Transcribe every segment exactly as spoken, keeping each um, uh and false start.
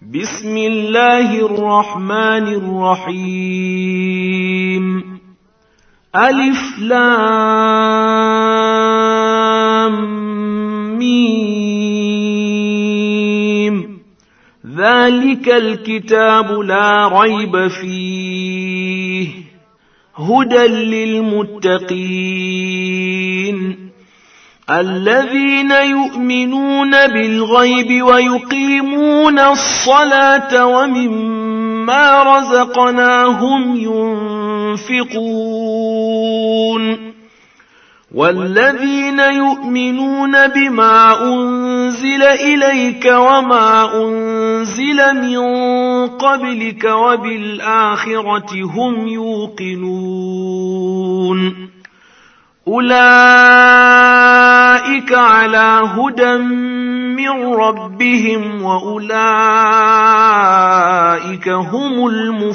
بسم الله الرحمن الرحيم ألف لام ميم ذلك الكتاب لا ريب فيه هدى للمتقين الذين يؤمنون بالغيب ويقيمون الصلاة ومما رزقناهم ينفقون والذين يؤمنون بما أنزل إليك وما أنزل من قبلك وبالآخرة هم يوقنون أولئك على هدى من ربهم وأولئك هم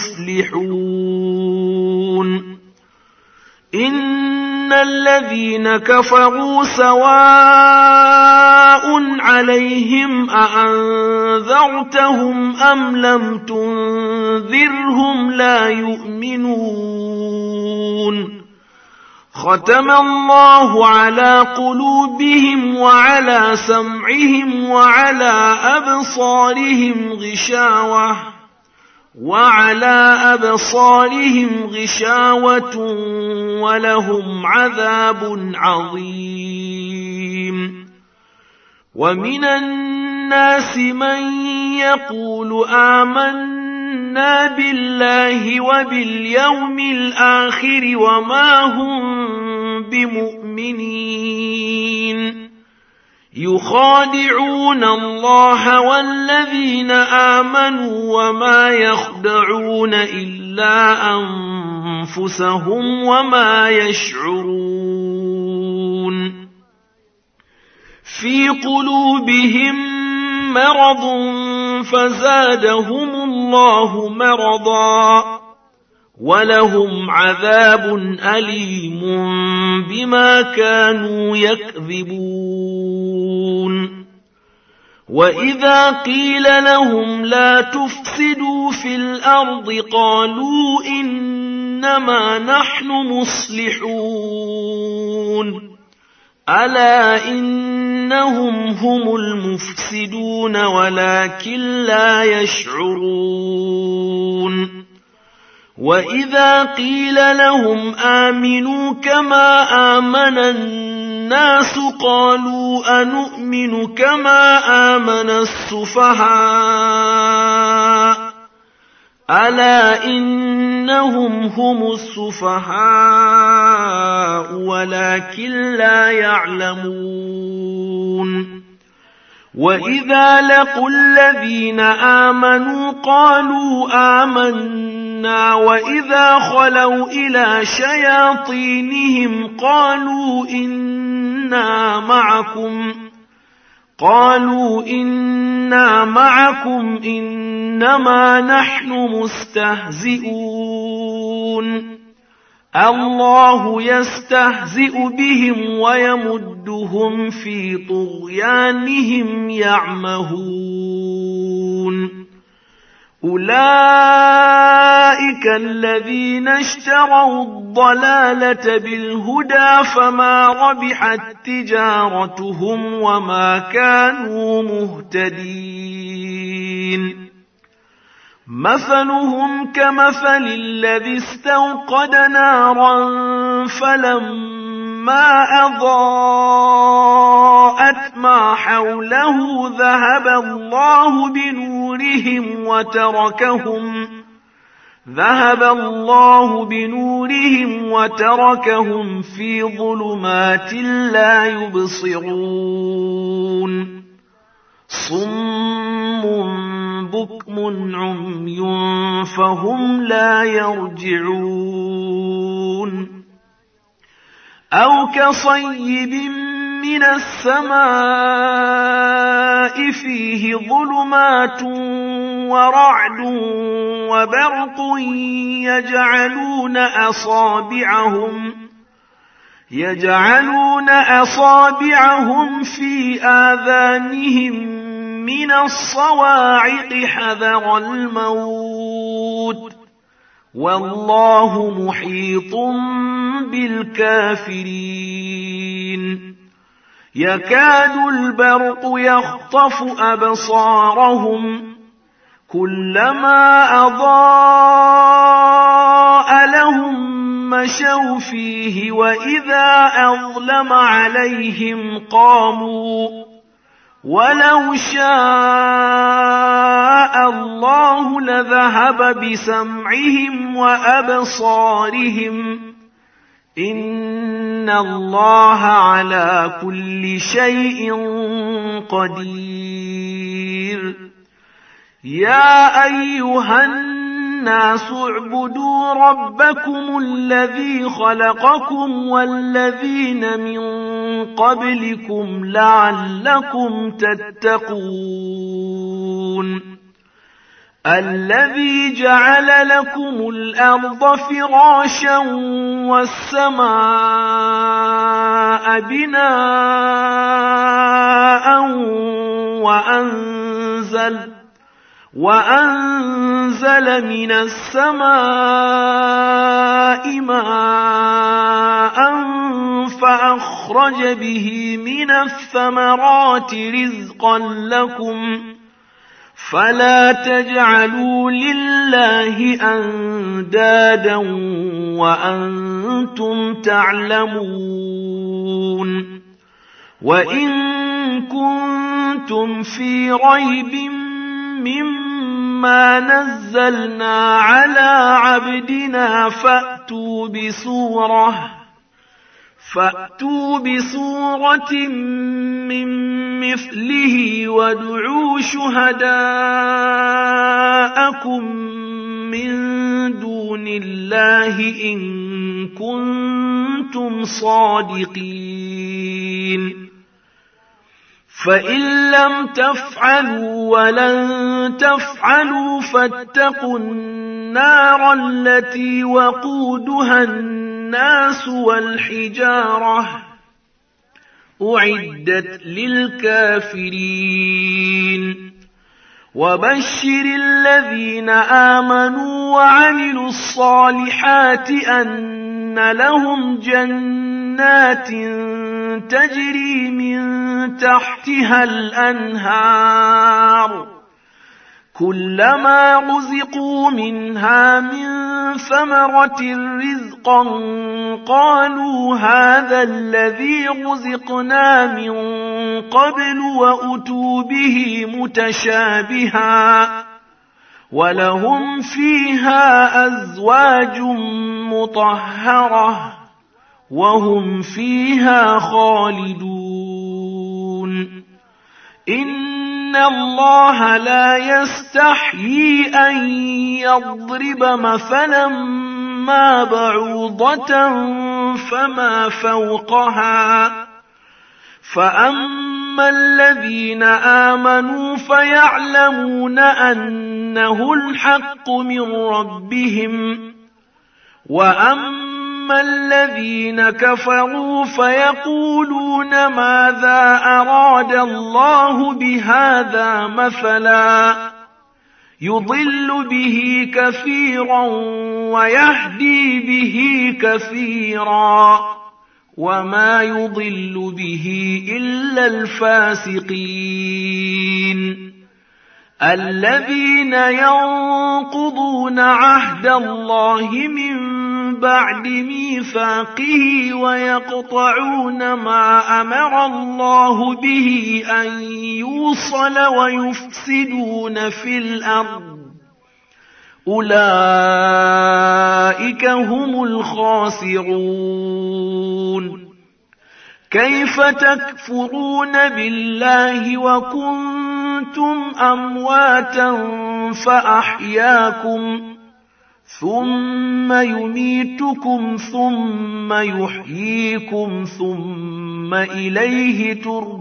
المفلحون إن الذين كفروا سواء عليهم أأنذرتهم أم لم تنذرهم لا يؤمنون ختم الله على قلوبهم وعلى سمعهم وعلى أبصارهم غشاوة وعلى أبصارهم غشاوة ولهم عذاب عظيم ومن الناس من يقول آمنا بالله وباليوم الآخر وما هم بمؤمنين يخادعون الله والذين آمنوا وما يخدعون إلا أنفسهم وما يشعرون في قلوبهم مرض فزادهم الله مرضا ولهم عذاب أليم بما كانوا يكذبون وإذا قيل لهم لا تفسدوا في الأرض قالوا إنما نحن مصلحون ألا إنهم هم المفسدون ولكن لا يشعرون وإذا قيل لهم آمنوا كما آمن الناس قالوا أنؤمن كما آمن السفهاء ألا إنهم هم السفهاء ولكن لا يعلمون وإذا لقوا الذين آمنوا قالوا آمنا وإذا خلوا إلى شياطينهم قالوا إنا معكم قالوا إنا معكم إنما نحن مستهزئون الله يستهزئ بهم ويمدهم في طغيانهم يعمهون أولئك الذين اشتروا الضلالة بالهدى فما ربحت تجارتهم وما كانوا مهتدين مثلهم كمثل الذي استوقد نارا فلما أضاءت ما حوله ذهب الله بنورهم وتركهم ذهب الله بنورهم وتركهم في ظلمات لا يبصرون صم بكم عمي فهم لا يرجعون أو كصيب من السماء فيه ظلمات ورعد وبرق يجعلون أصابعهم يجعلون أصابعهم في آذانهم من الصواعق حذر الموت والله محيط بالكافرين يكاد البرق يخطف أبصارهم كلما أضاء لهم مشوا فيه وإذا أظلم عليهم قاموا ولو شاء الله لذهب بسمعهم وأبصارهم إن الله على كل شيء قدير يا أيها الناس اعبدوا ربكم الذي خلقكم والذين من قبلكم لعلكم تتقون الذي جعل لكم الأرض فراشا والسماء بناء وأنزل وأنزل من السماء ماء فأخرج به من الثمرات رزقا لكم فلا تجعلوا لله أندادا وأنتم تعلمون وإن كنتم في ريب مما نزلنا على عبدنا فأتوا بسورة فأتوا بسورة من مثله وادعوا شهداءكم من دون الله إن كنتم صادقين فإن لم تفعلوا ولن تفعلوا فاتقوا النار التي وقودها الناس والحجارة أعدت للكافرين وبشر الذين آمنوا وعملوا الصالحات أن لهم جنات تجري من تحتها الأنهار كلما رزقوا منها من ثمرة رزقا قالوا هذا الذي رزقنا من قبل وأتوا به متشابها ولهم فيها أزواج مطهرة وهم فيها خالدون إن الله لا يستحيي أن يضرب مثلا ما بعوضة فما فوقها فأما الذين آمنوا فيعلمون أنه الحق من ربهم وأما أما الذين كفروا فيقولون ماذا أراد الله بهذا مثلا يضل به كثيرا ويهدي به كثيرا وما يضل به إلا الفاسقين الذين ينقضون عهد الله من بعد ميثاقه ويقطعون ما أمر الله به أن يوصل ويفسدون في الأرض أولئك هم الخاسرون كيف تكفرون بالله وكنتم أمواتا فأحياكم ثم يميتكم ثم يحييكم ثم إليه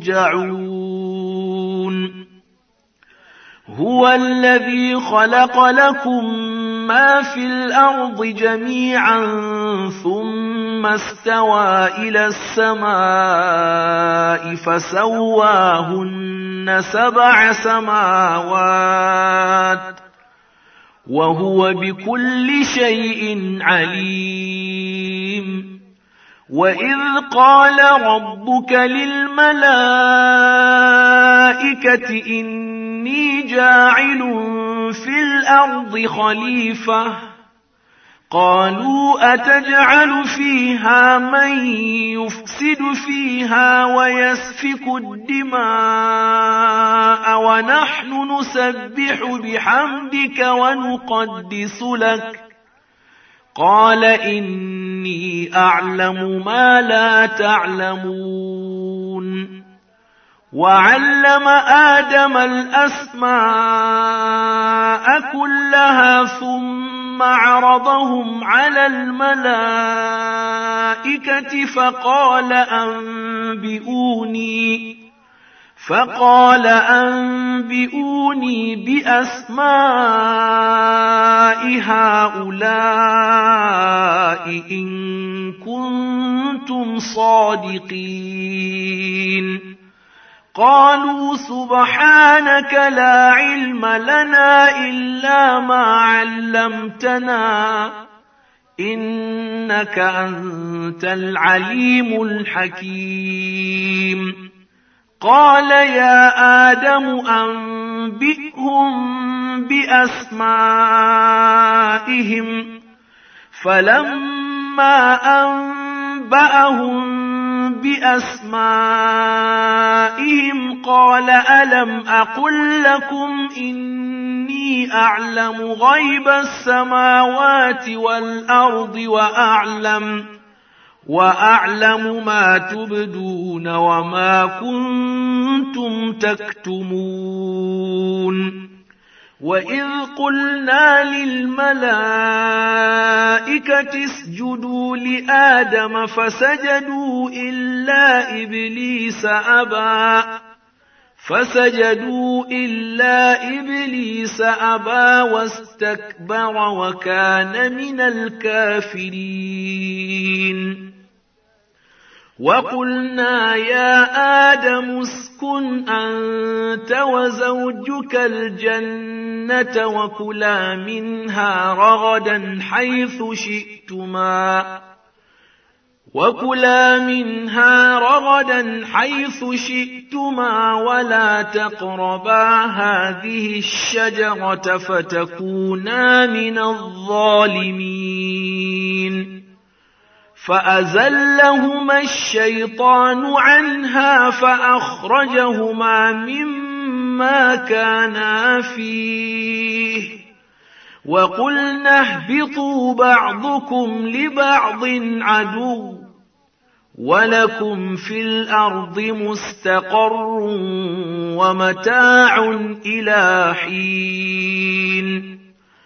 ترجعون هو الذي خلق لكم ما في الأرض جميعا ثم استوى إلى السماء فسواهن سبع سماوات وهو بكل شيء عليم. وإذ قال ربك للملائكة إني جاعل في الأرض خليفة قالوا أتجعل فيها من يفسد فيها ويسفك الدماء ونحن نسبح بحمدك ونقدس لك قال إني أعلم ما لا تعلمون. وعلم آدم الأسماء كلها ثم عرضهم على الملائكة فقال أنبئوني فقال أنبئوني بأسماء هؤلاء إن كنتم صادقين. قالوا سبحانك لا علم لنا إلا ما علمتنا إنك أنت العليم الحكيم. قال يا آدم أنبئهم بأسمائهم فلما أنبأهم بأسمائهم قال ألم أقل لكم إني أعلم غيب السماوات والأرض وأعلم وأعلم ما تبدون وما كنتم تكتمون. وإذ قلنا للملائكة اسجدوا لآدم فسجدوا إلا إبليس أبى فسجدوا إلا إبليس أبى واستكبر وكان من الكافرين. وقلنا يا آدم اسكن أنت وزوجك الجنة وكلا منها رغدا حيث شئتما وكلا منها رغدا حيث شئتما ولا تقربا هذه الشجرة فتكونا من الظالمين. فأزلهما الشيطان عنها فأخرجهما مما كانا فيه وقلنا اهبطوا بعضكم لبعض عدو ولكم في الأرض مستقر ومتاع إلى حين.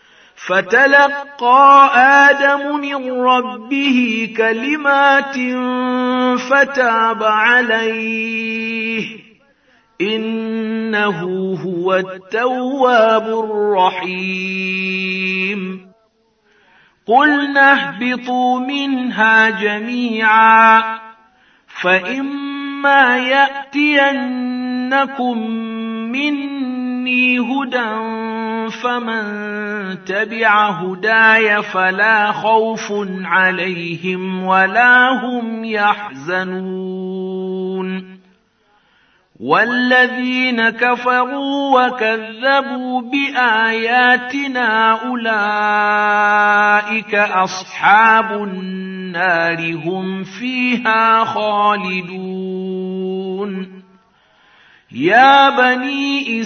فتلقى آدم من ربه كلمات فتاب عليه إنه هو التواب الرحيم. قلنا اهبطوا منها جميعا فإما يأتينكم مني هدى فمن تبع هداي فلا خوف عليهم ولا هم يحزنون. والذين كفروا وكذبوا بآياتنا أولئك أصحاب النار هم فيها خالدون. يا بني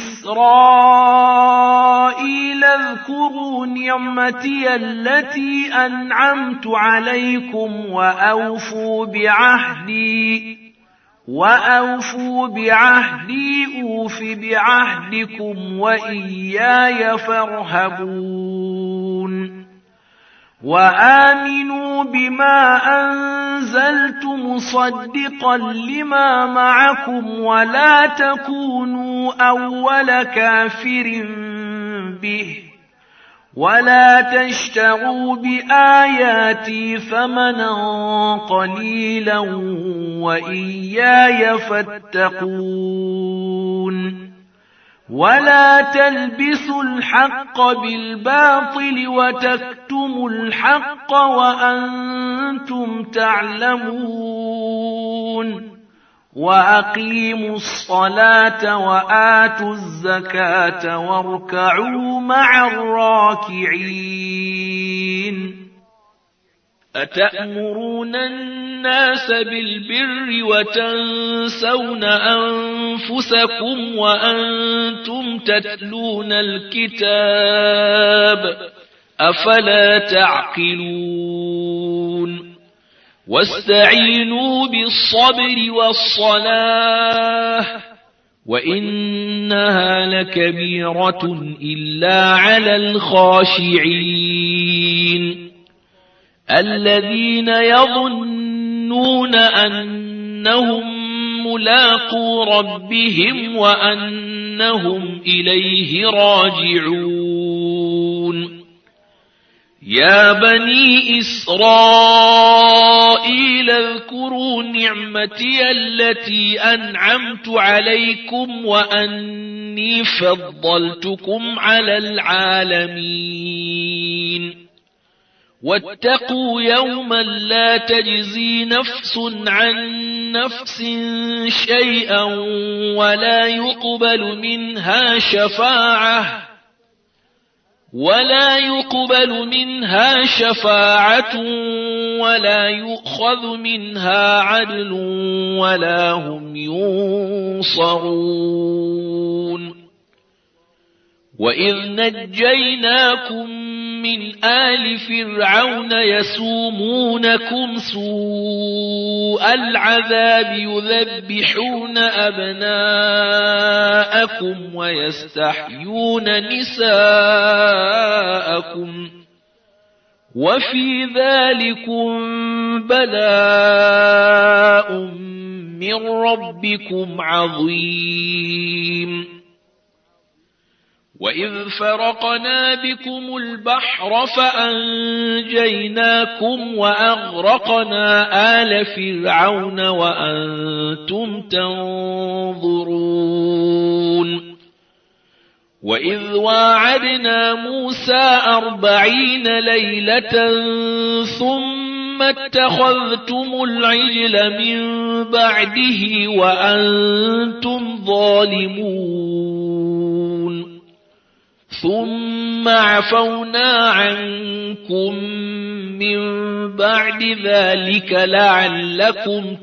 إسرائيل اذكروا نعمتي التي أنعمت عليكم وأوفوا بعهدي وأوفوا بعهدي أوف بعهدكم وإياي فارهبون. وآمنوا بما أنزلت مصدقا لما معكم ولا تكونوا أول كافر به ولا تشتروا بآياتي ثمنا قليلا وإياي فاتقون. ولا تلبسوا الحق بالباطل وتكتموا الحق وأنتم تعلمون وأقيموا الصلاة وآتوا الزكاة واركعوا مع الراكعين أتأمرون الناس بالبر وتنسون أنفسكم وأنتم تتلون الكتاب أفلا تعقلون واستعينوا بالصبر والصلاة وإنها لكبيرة إلا على الخاشعين الذين يظنون أنهم ملاقو ربهم وأنهم إليه راجعون يا بني إسرائيل اذكروا نعمتي التي أنعمت عليكم وأني فضلتكم على العالمين واتقوا يوما لا تجزي نفس عن نفس شيئا ولا يقبل منها شفاعة ولا يقبل منها شفاعة ولا يؤخذ منها عدل ولا هم ينصرون وإذ نجيناكم من آل فرعون يسومونكم سوء العذاب يذبحون أبناءكم ويستحيون نساءكم وفي ذلكم بلاء من ربكم عظيم وإذ فرقنا بكم البحر فأنجيناكم وأغرقنا آل فرعون وأنتم تنظرون وإذ واعدنا موسى أربعين ليلة ثم اتخذتم العجل من بعده وأنتم ظالمون ثم عفونا عنكم من بعد ذلك لعلكم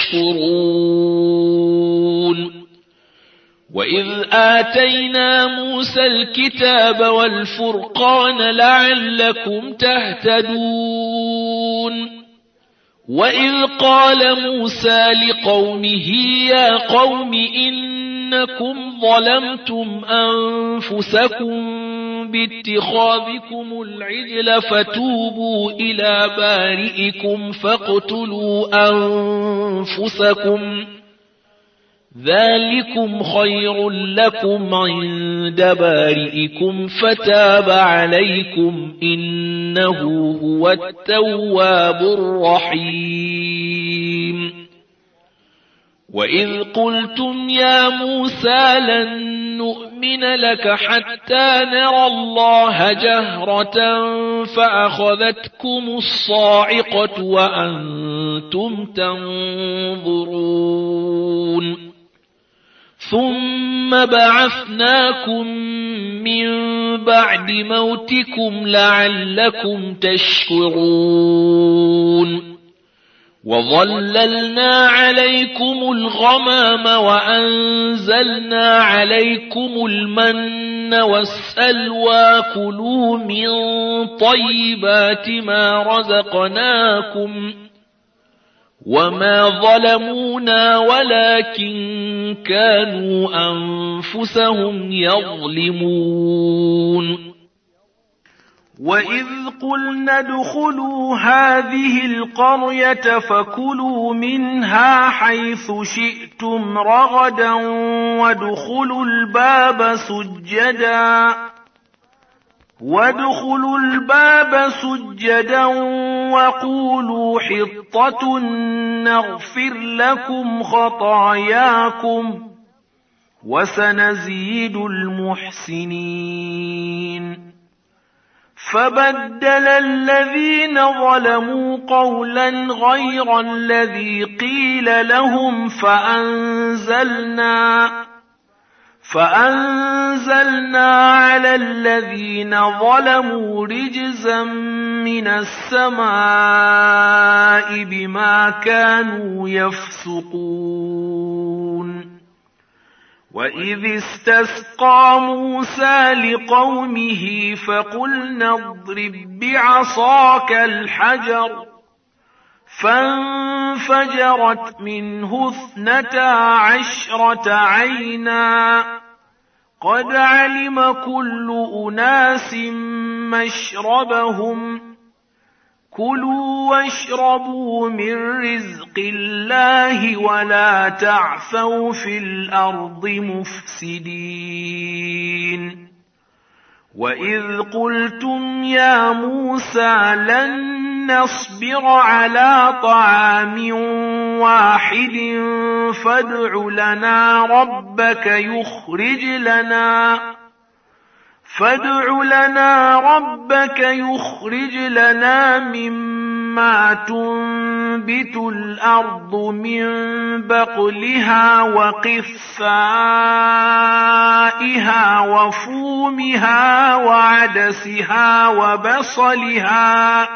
تشكرون وإذ آتينا موسى الكتاب والفرقان لعلكم تهتدون وإذ قال موسى لقومه يا قوم إنكم ظلمتم أنفسكم باتخاذكم العجل فتوبوا إلى بارئكم فاقتلوا أنفسكم ذلكم خير لكم عند بارئكم فتاب عليكم إنه هو التواب الرحيم وإذ قلتم يا موسى لن نؤمن لك حتى نرى الله جهرة فأخذتكم الصاعقة وأنتم تنظرون ثم بعثناكم من بعد موتكم لعلكم تشكرون وظللنا عليكم الغمام وأنزلنا عليكم المن والسلوى كلوا من طيبات ما رزقناكم وما ظلمونا ولكن كانوا أنفسهم يظلمون وإذ قلنا ادخلوا هذه القرية فكلوا منها حيث شئتم رغدا وادخلوا الباب سجدا وادخلوا الباب سجدا وقولوا حطة نغفر لكم خطاياكم وسنزيد المحسنين. فبدل الذين ظلموا قولا غير الذي قيل لهم فأنزلنا فأنزلنا على الذين ظلموا رجزا من السماء بما كانوا يفسقون. وإذ استسقى موسى لقومه فقلنا اضرب بعصاك الحجر فانفجرت منه اثنتا عشرة عينا قد علم كل أناس مشربهم كلوا واشربوا من رزق الله ولا تعثوا في الأرض مفسدين. وإذ قلتم يا موسى لن نصبر على طعام واحد فادع لنا ربك يخرج لنا فادع لنا ربك يخرج لنا مما تنبت الأرض من بقلها وقثائها وفومها وعدسها وبصلها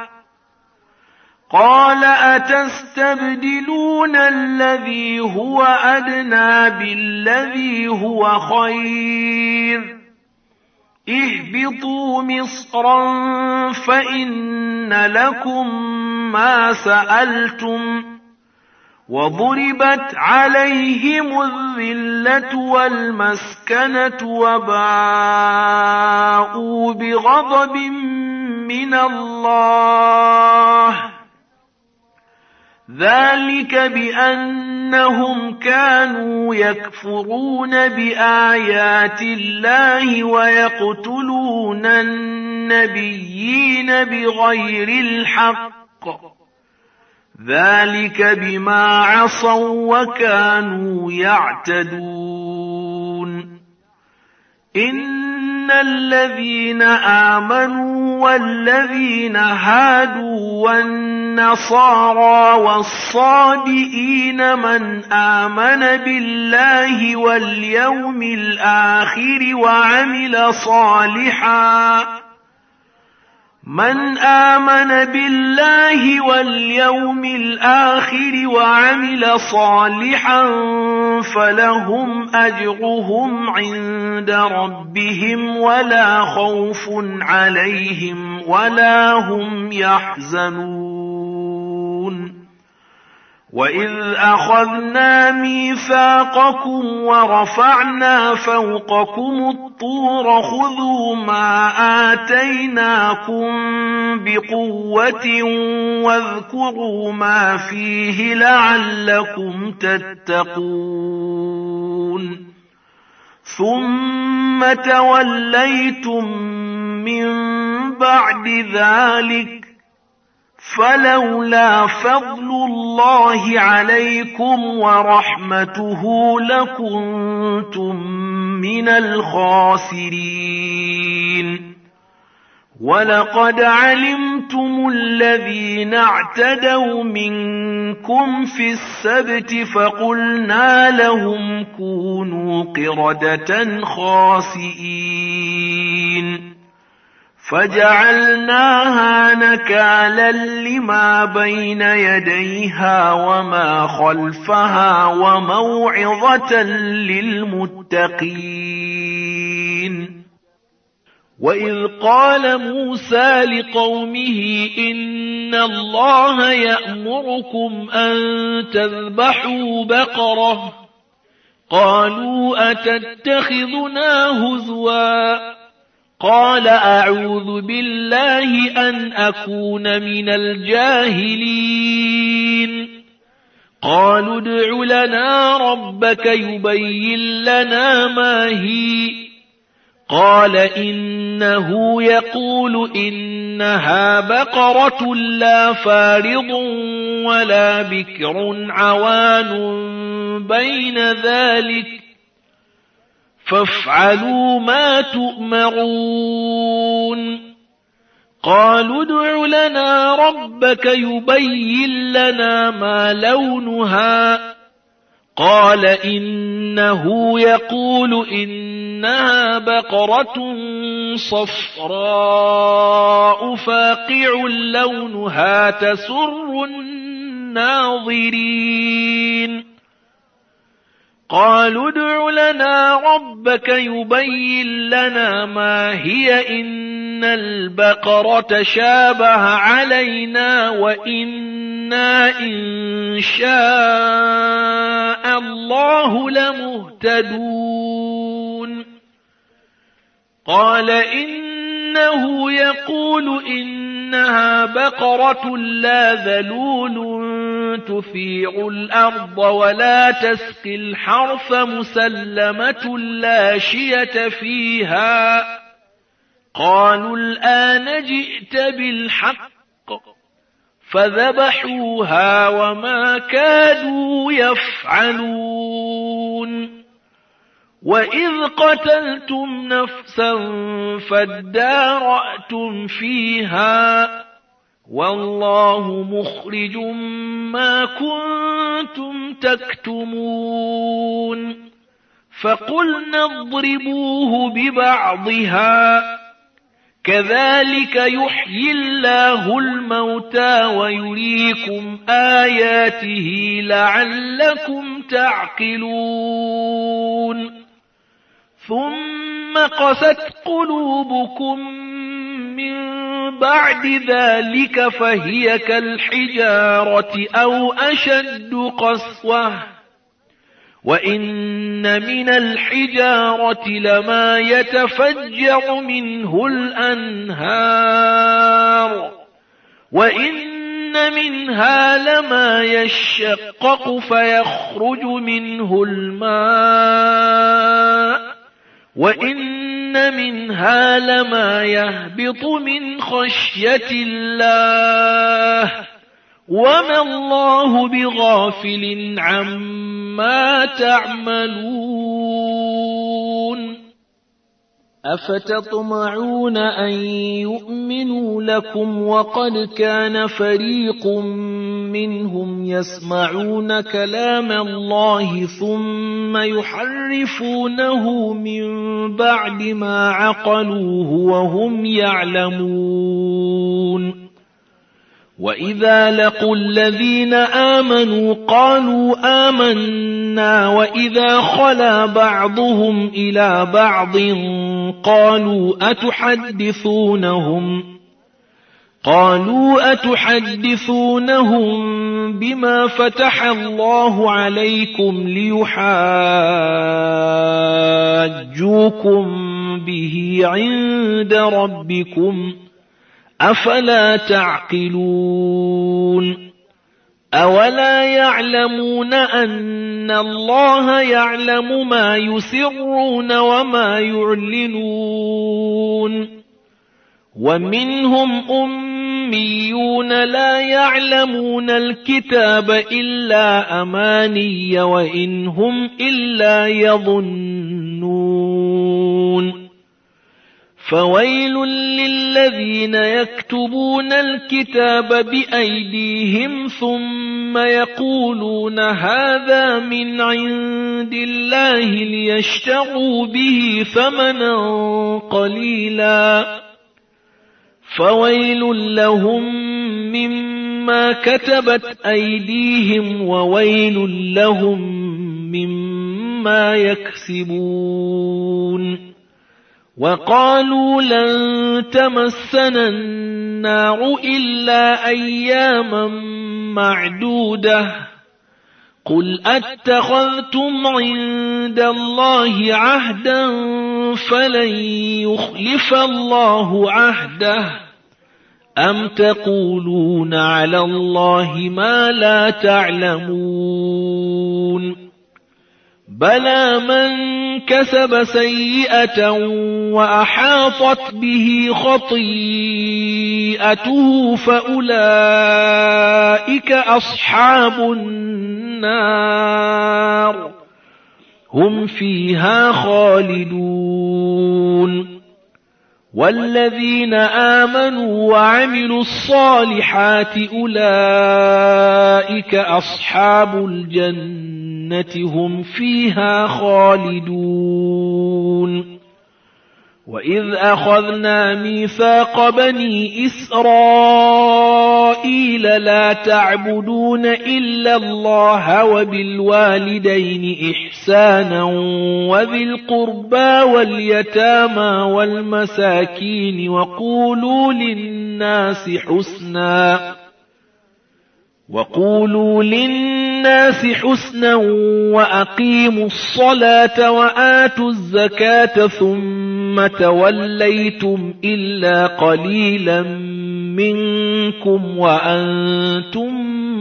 قال أتستبدلون الذي هو أدنى بالذي هو خير اهبطوا مصرا فإن لكم ما سألتم وضربت عليهم الذلة والمسكنة وباءوا بغضب من الله ذلك بأنهم كانوا يكفرون بآيات الله ويقتلون النبيين بغير الحق ذلك بما عصوا وكانوا يعتدون. إن الذين آمنوا والذين هادوا والنصارى والصابئين من آمن بالله واليوم الآخر وعمل صالحا من آمن بالله واليوم الآخر وعمل صالحا فلهم أجرهم عند ربهم ولا خوف عليهم ولا هم يحزنون. وإذ أخذنا ميثاقكم ورفعنا فوقكم الطور خذوا ما آتيناكم بقوة واذكروا ما فيه لعلكم تتقون. ثم توليتم من بعد ذلك فلولا فضل الله عليكم ورحمته لكنتم من الخاسرين. ولقد علمتم الذين اعتدوا منكم في السبت فقلنا لهم كونوا قردة خاسئين فجعلناها نكالا لما بين يديها وما خلفها وموعظة للمتقين. وإذ قال موسى لقومه إن الله يأمركم أن تذبحوا بقرة قالوا أتتخذنا هزوا قال أعوذ بالله أن أكون من الجاهلين. قالوا ادع لنا ربك يبين لنا ما هي قال إنه يقول إنها بقرة لا فارض ولا بكر عوان بين ذلك فافعلوا ما تؤمرون قالوا ادع لنا ربك يبين لنا ما لونها قال إنه يقول إنها بقرة صفراء فاقع لونها تسر الناظرين قالوا ادع لنا ربك يبين لنا ما هي إن البقرة شابه علينا وإنا إن شاء الله لمهتدون قال إنه يقول إنها بقرة لا ذلول تثير الأرض ولا تسقي الحرث مسلمة لا شية فيها قالوا الآن جئت بالحق فذبحوها وما كادوا يفعلون وإذ قتلتم نفسا فادارأتم فيها والله مخرج ما كنتم تكتمون فقلنا اضربوه ببعضها كذلك يحيي الله الموتى ويريكم آياته لعلكم تعقلون ثم قست قلوبكم من بعد ذلك فهي كالحجارة أو أشد قسوة وإن من الحجارة لما يتفجر منه الأنهار وإن منها لما يشقق فيخرج منه الماء وإن منها لما يهبط من خشية الله وما الله بغافل عما تعملون أفتطمعون أن يؤمنوا لكم وقد كان فريق منهم يسمعون كلام الله ثم يحرفونه من بعد ما عقلوه وهم يعلمون وإذا لقوا الذين آمنوا قالوا آمنا وإذا خلا بعضهم إلى بعض قالوا أتحدثونهم قالوا أتحدثونهم بما فتح الله عليكم ليحاجوكم به عند ربكم أفلا تعقلون أولا يعلمون أن الله يعلم ما يسرون وما يعلنون ومنهم أميون لا يعلمون الكتاب إلا أماني وإن هم إلا يظنون فويل للذين يكتبون الكتاب بأيديهم ثم يقولون هذا من عند الله ليشتروا به ثمنا قليلا فويل لهم مما كتبت أيديهم وويل لهم مما يكسبون وقالوا لن تمسنا النار إلا أياما معدودة قل أتخذتم عند الله عهدا فلن يخلف الله عهده أم تقولون على الله ما لا تعلمون بلى من كسب سيئة وأحاطت به خطيئته فأولئك أصحاب النار هم فيها خالدون والذين آمنوا وعملوا الصالحات أولئك أصحاب الجنة هم فيها خالدون وإذ أخذنا ميثاق بني إسرائيل لا تعبدون إلا الله وبالوالدين إحسانا وذي القربى واليتامى والمساكين وقولوا للناس حسنا وقولوا للناس حسنا وأقيموا الصلاة وآتوا الزكاة ثم توليتم إلا قليلا منكم وأنتم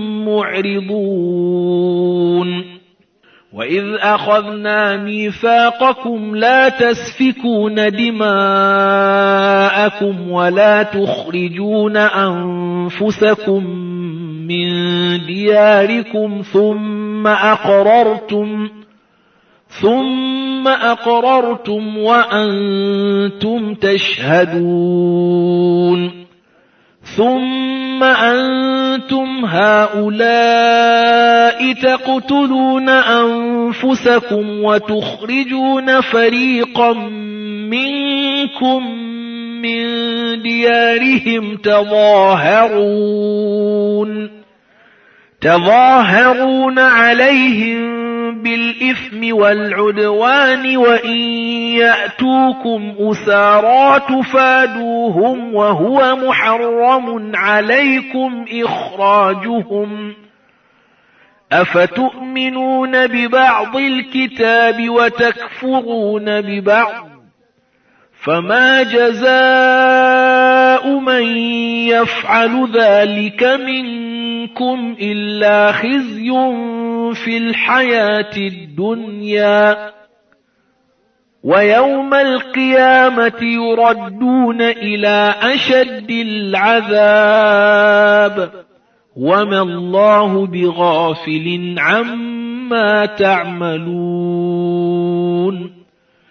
معرضون وإذ أخذنا ميثاقكم لا تسفكون دماءكم ولا تخرجون أنفسكم من دياركم ثم أقررتم ثم أقررتم وأنتم تشهدون ثم أنتم هؤلاء تقتلون أنفسكم وتخرجون فريقا منكم من ديارهم تظاهرون تظاهرون عليهم بالإثم والعدوان وإن يأتوكم أسارى تفادوهم وهو محرم عليكم إخراجهم أفتؤمنون ببعض الكتاب وتكفرون ببعض فما جزاء من يفعل ذلك منكم إلا خزي في الحياة الدنيا ويوم القيامة يردون إلى أشد العذاب وما الله بغافل عما تعملون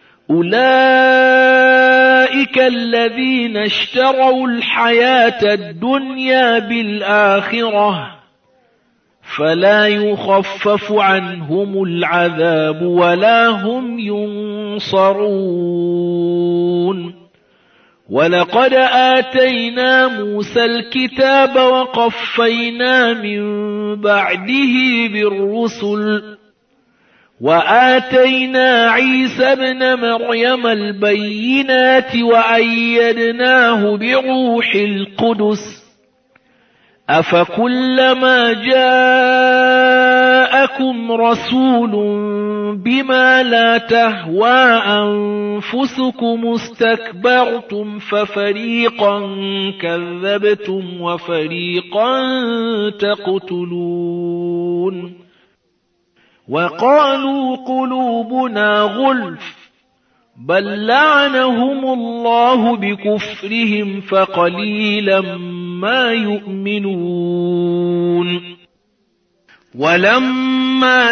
أولئك الذين اشتروا الحياة الدنيا بالآخرة فلا يخفف عنهم العذاب ولا هم ينصرون ولقد آتينا موسى الكتاب وقفينا من بعده بالرسل وآتينا عيسى ابن مريم البينات وأيدناه بروح القدس أفكلما جاءكم رسول بما لا تهوى أنفسكم استكبرتم ففريقا كذبتم وفريقا تقتلون وقالوا قلوبنا غلف بل لعنهم الله بكفرهم فقليلا ما يؤمنون ولما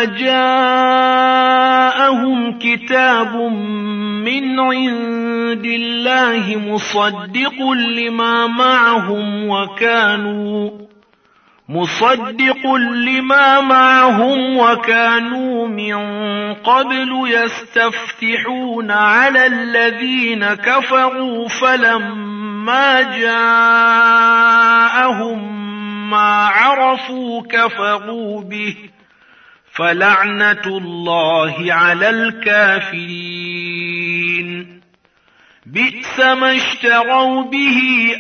جاءهم كتاب من عند الله مصدق لما معهم وكانوا مصدق لما معهم وكانوا من قبل يستفتحون على الذين كفروا فلما جاءهم ما عرفوا كفروا به فلعنة الله على الكافرين بئس ما اشتروا به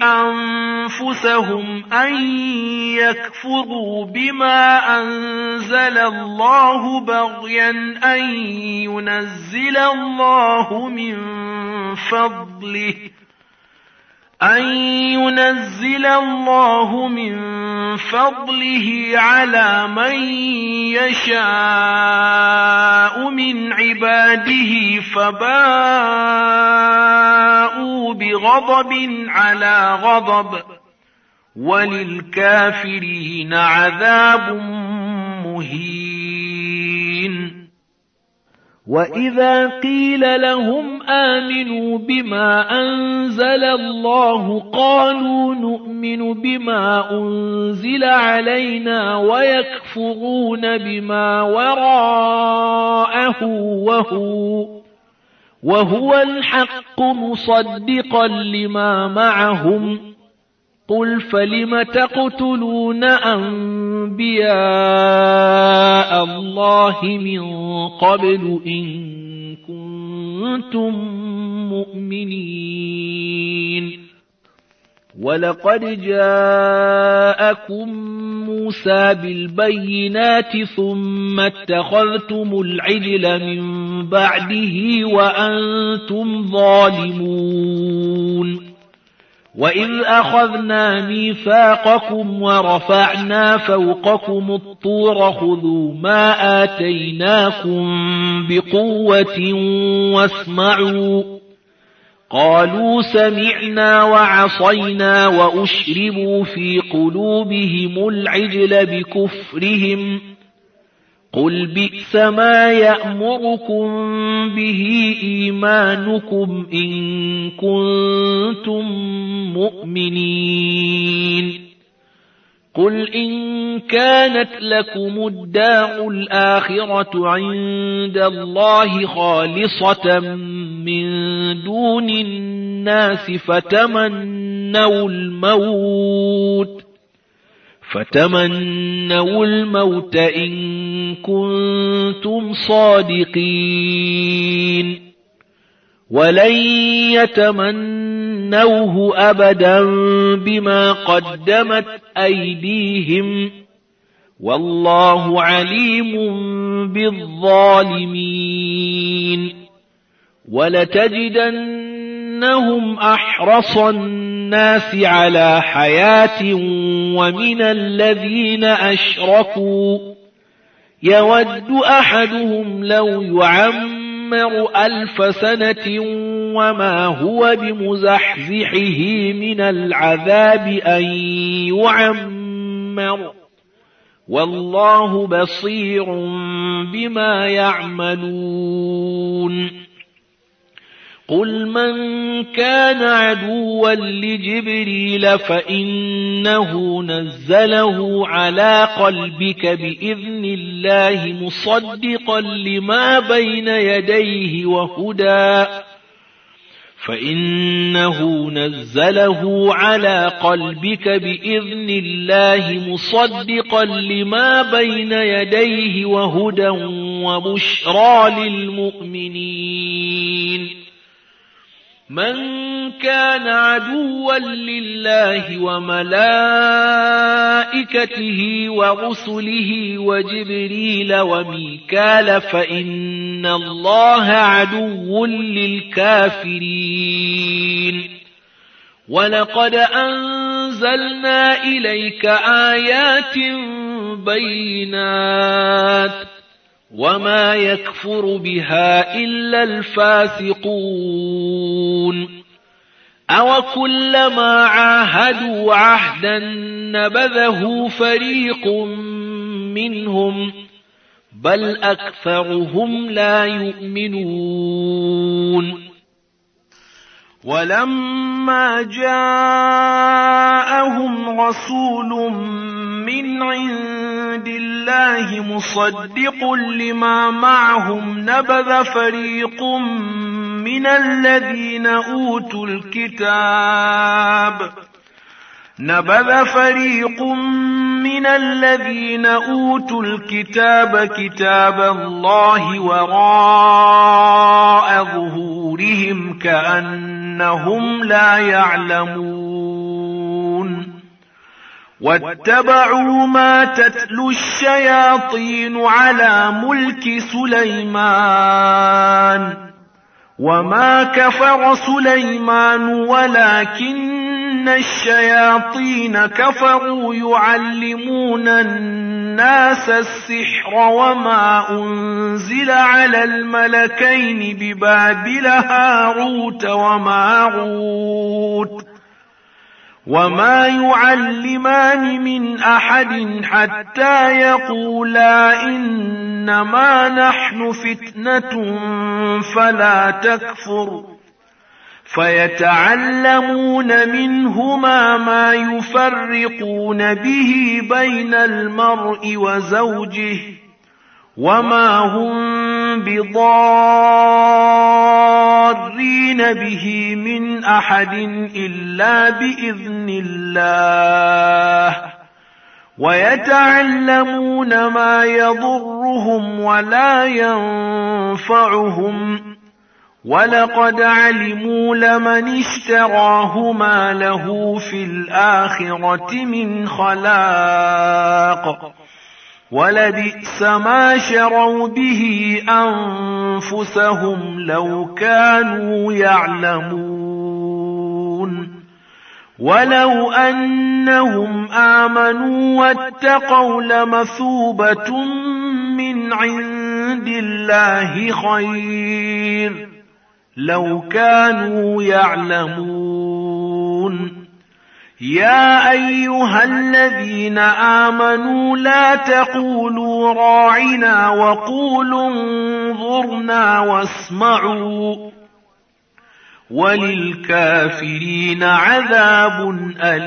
أنفسهم أن يكفروا بما أنزل الله بغيا أن ينزل الله من فضله أن ينزل الله من فضله على من يشاء من عباده فباءوا بغضب على غضب وللكافرين عذاب مهين وإذا قيل لهم آمنوا بما أنزل الله قالوا نؤمن بما أنزل علينا ويكفرون بما وراءه وهو, وهو الحق مصدقا لما معهم قل فلم تقتلون أنبياء الله من قبل إن كنتم مؤمنين ولقد جاءكم موسى بالبينات ثم اتخذتم العجل من بعده وأنتم ظالمون وإذ أخذنا ميثاقكم ورفعنا فوقكم الطور خذوا ما آتيناكم بقوة واسمعوا قالوا سمعنا وعصينا وأشربوا في قلوبهم العجل بكفرهم قل بئس ما يأمركم به إيمانكم إن كنتم مؤمنين قل إن كانت لكم الدار الآخرة عند الله خالصة من دون الناس فتمنوا الموت فتمنوا الموت إن كنتم صادقين ولن يتمنوه أبدا بما قدمت أيديهم والله عليم بالظالمين ولتجدنهم أحرص الناس على حياة ومن الذين أشركوا يود أحدهم لو يعمر ألف سنة وما هو بمزحزحه من العذاب أن يعمر والله بصير بما يعملون قل من كان عدوا لجبريل فإنه نزله على قلبك بإذن الله مصدقا لما بين يديه وهدى فإنه نزله على قلبك بإذن الله مصدقا لما بين يديه وهدى وبشرى للمؤمنين من كان عدوا لله وملائكته ورسله وجبريل وميكال فإن الله عدو للكافرين ولقد أنزلنا إليك آيات بينات وما يكفر بها إلا الفاسقون أو كلما عاهدوا عهدا نبذه فريق منهم بل أكثرهم لا يؤمنون ولما جاءهم رسول من عند الله مصدق لما معهم نبذ فريق من الذين أوتوا الكتاب نبذ فريق من الذين أوتوا الكتاب كتاب الله وراء ظهورهم كأنهم لا يعلمون واتبعوا ما تتلو الشياطين على ملك سليمان وما كفر سليمان ولكن الشياطين كفروا يعلمون الناس السحر وما أنزل على الملكين ببابل هاروت وماروت وما يعلمان من أحد حتى يقولا إنما نحن فتنة فلا تكفر فيتعلمون منهما ما يفرقون به بين المرء وزوجه وما هم بضارين به من أحد إلا بإذن الله ويتعلمون ما يضرهم ولا ينفعهم ولقد علموا لمن اشتراه ما له في الآخرة من خلاق ولبئس ما شروا به أنفسهم لو كانوا يعلمون ولو أنهم آمنوا واتقوا لمثوبة من عند الله خير لو كانوا يعلمون يا أيها الذين آمنوا لا تقولوا راعنا وقولوا انظرنا واسمعوا وللكافرين عذاب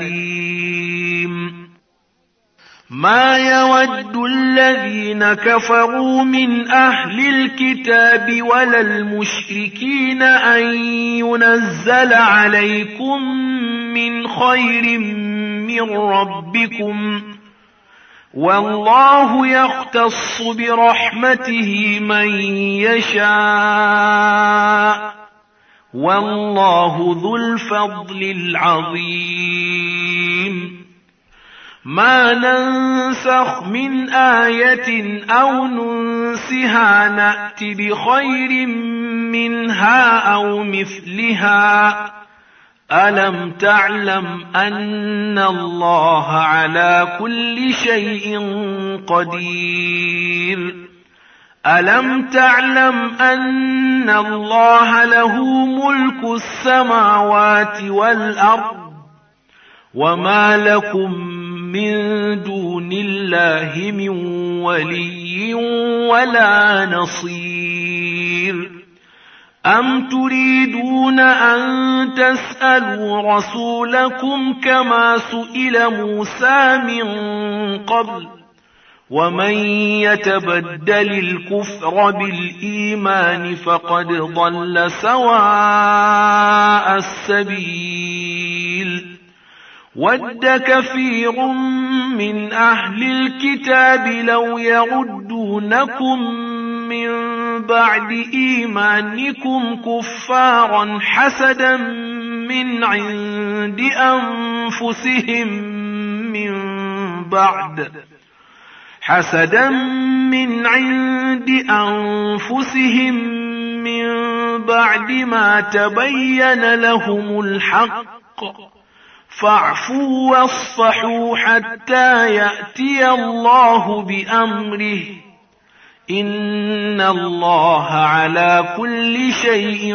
أليم ما يود الذين كفروا من أهل الكتاب ولا المشركين أن ينزل عليكم من خير من ربكم والله يختص برحمته من يشاء والله ذو الفضل العظيم ما ننسخ من آية أو ننسها نأت بخير منها أو مثلها ألم تعلم أن الله على كل شيء قدير ألم تعلم أن الله له ملك السماوات والأرض وما لكم من دون الله من ولي ولا نصير أم تريدون أن تسألوا رسولكم كما سئل موسى من قبل ومن يتبدل الكفر بالإيمان فقد ضل سواء السبيل ود كثير من أهل الكتاب لو يردونكم من بعد إيمانكم كفارا حسدا من عند أنفسهم من بعد حسدا من عند أنفسهم من بعد ما تبين لهم الحق فاعفوا واصفحوا حتى يأتي الله بأمره إن الله على كل شيء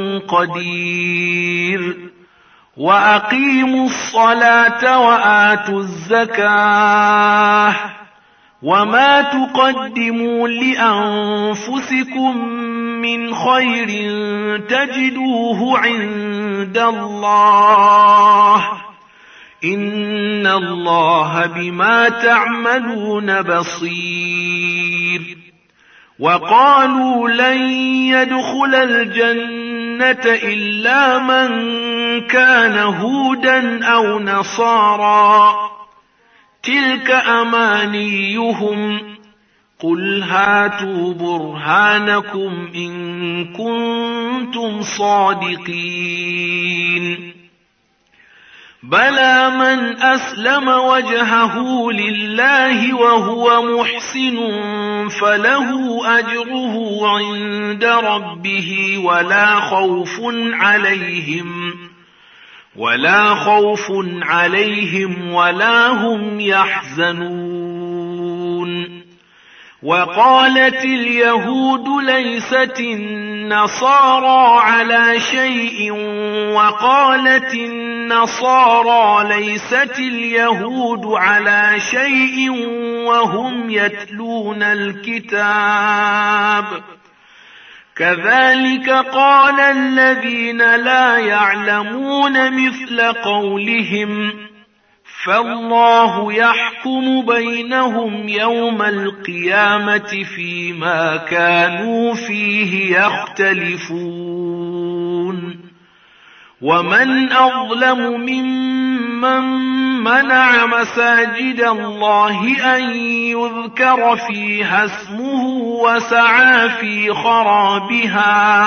قدير وأقيموا الصلاة وآتوا الزكاة وما تقدموا لأنفسكم من خير تجدوه عند الله إن الله بما تعملون بصير وقالوا لن يدخل الجنة إلا من كان هودا أو نصارى تلك أمانيهم قل هاتوا برهانكم إن كنتم صادقين بلى من أسلم وجهه لله وهو محسن فله أجره عند ربه ولا خوف عليهم ولا خوف عليهم ولا هم يحزنون وقالت اليهود ليست النصارى على شيء وقالت النصارى النصارى ليست اليهود على شيء وهم يتلون الكتاب كذلك قال الذين لا يعلمون مثل قولهم فالله يحكم بينهم يوم القيامة فيما كانوا فيه يختلفون ومن أظلم ممن منع مساجد الله أن يذكر فيها اسمه وسعى في خرابها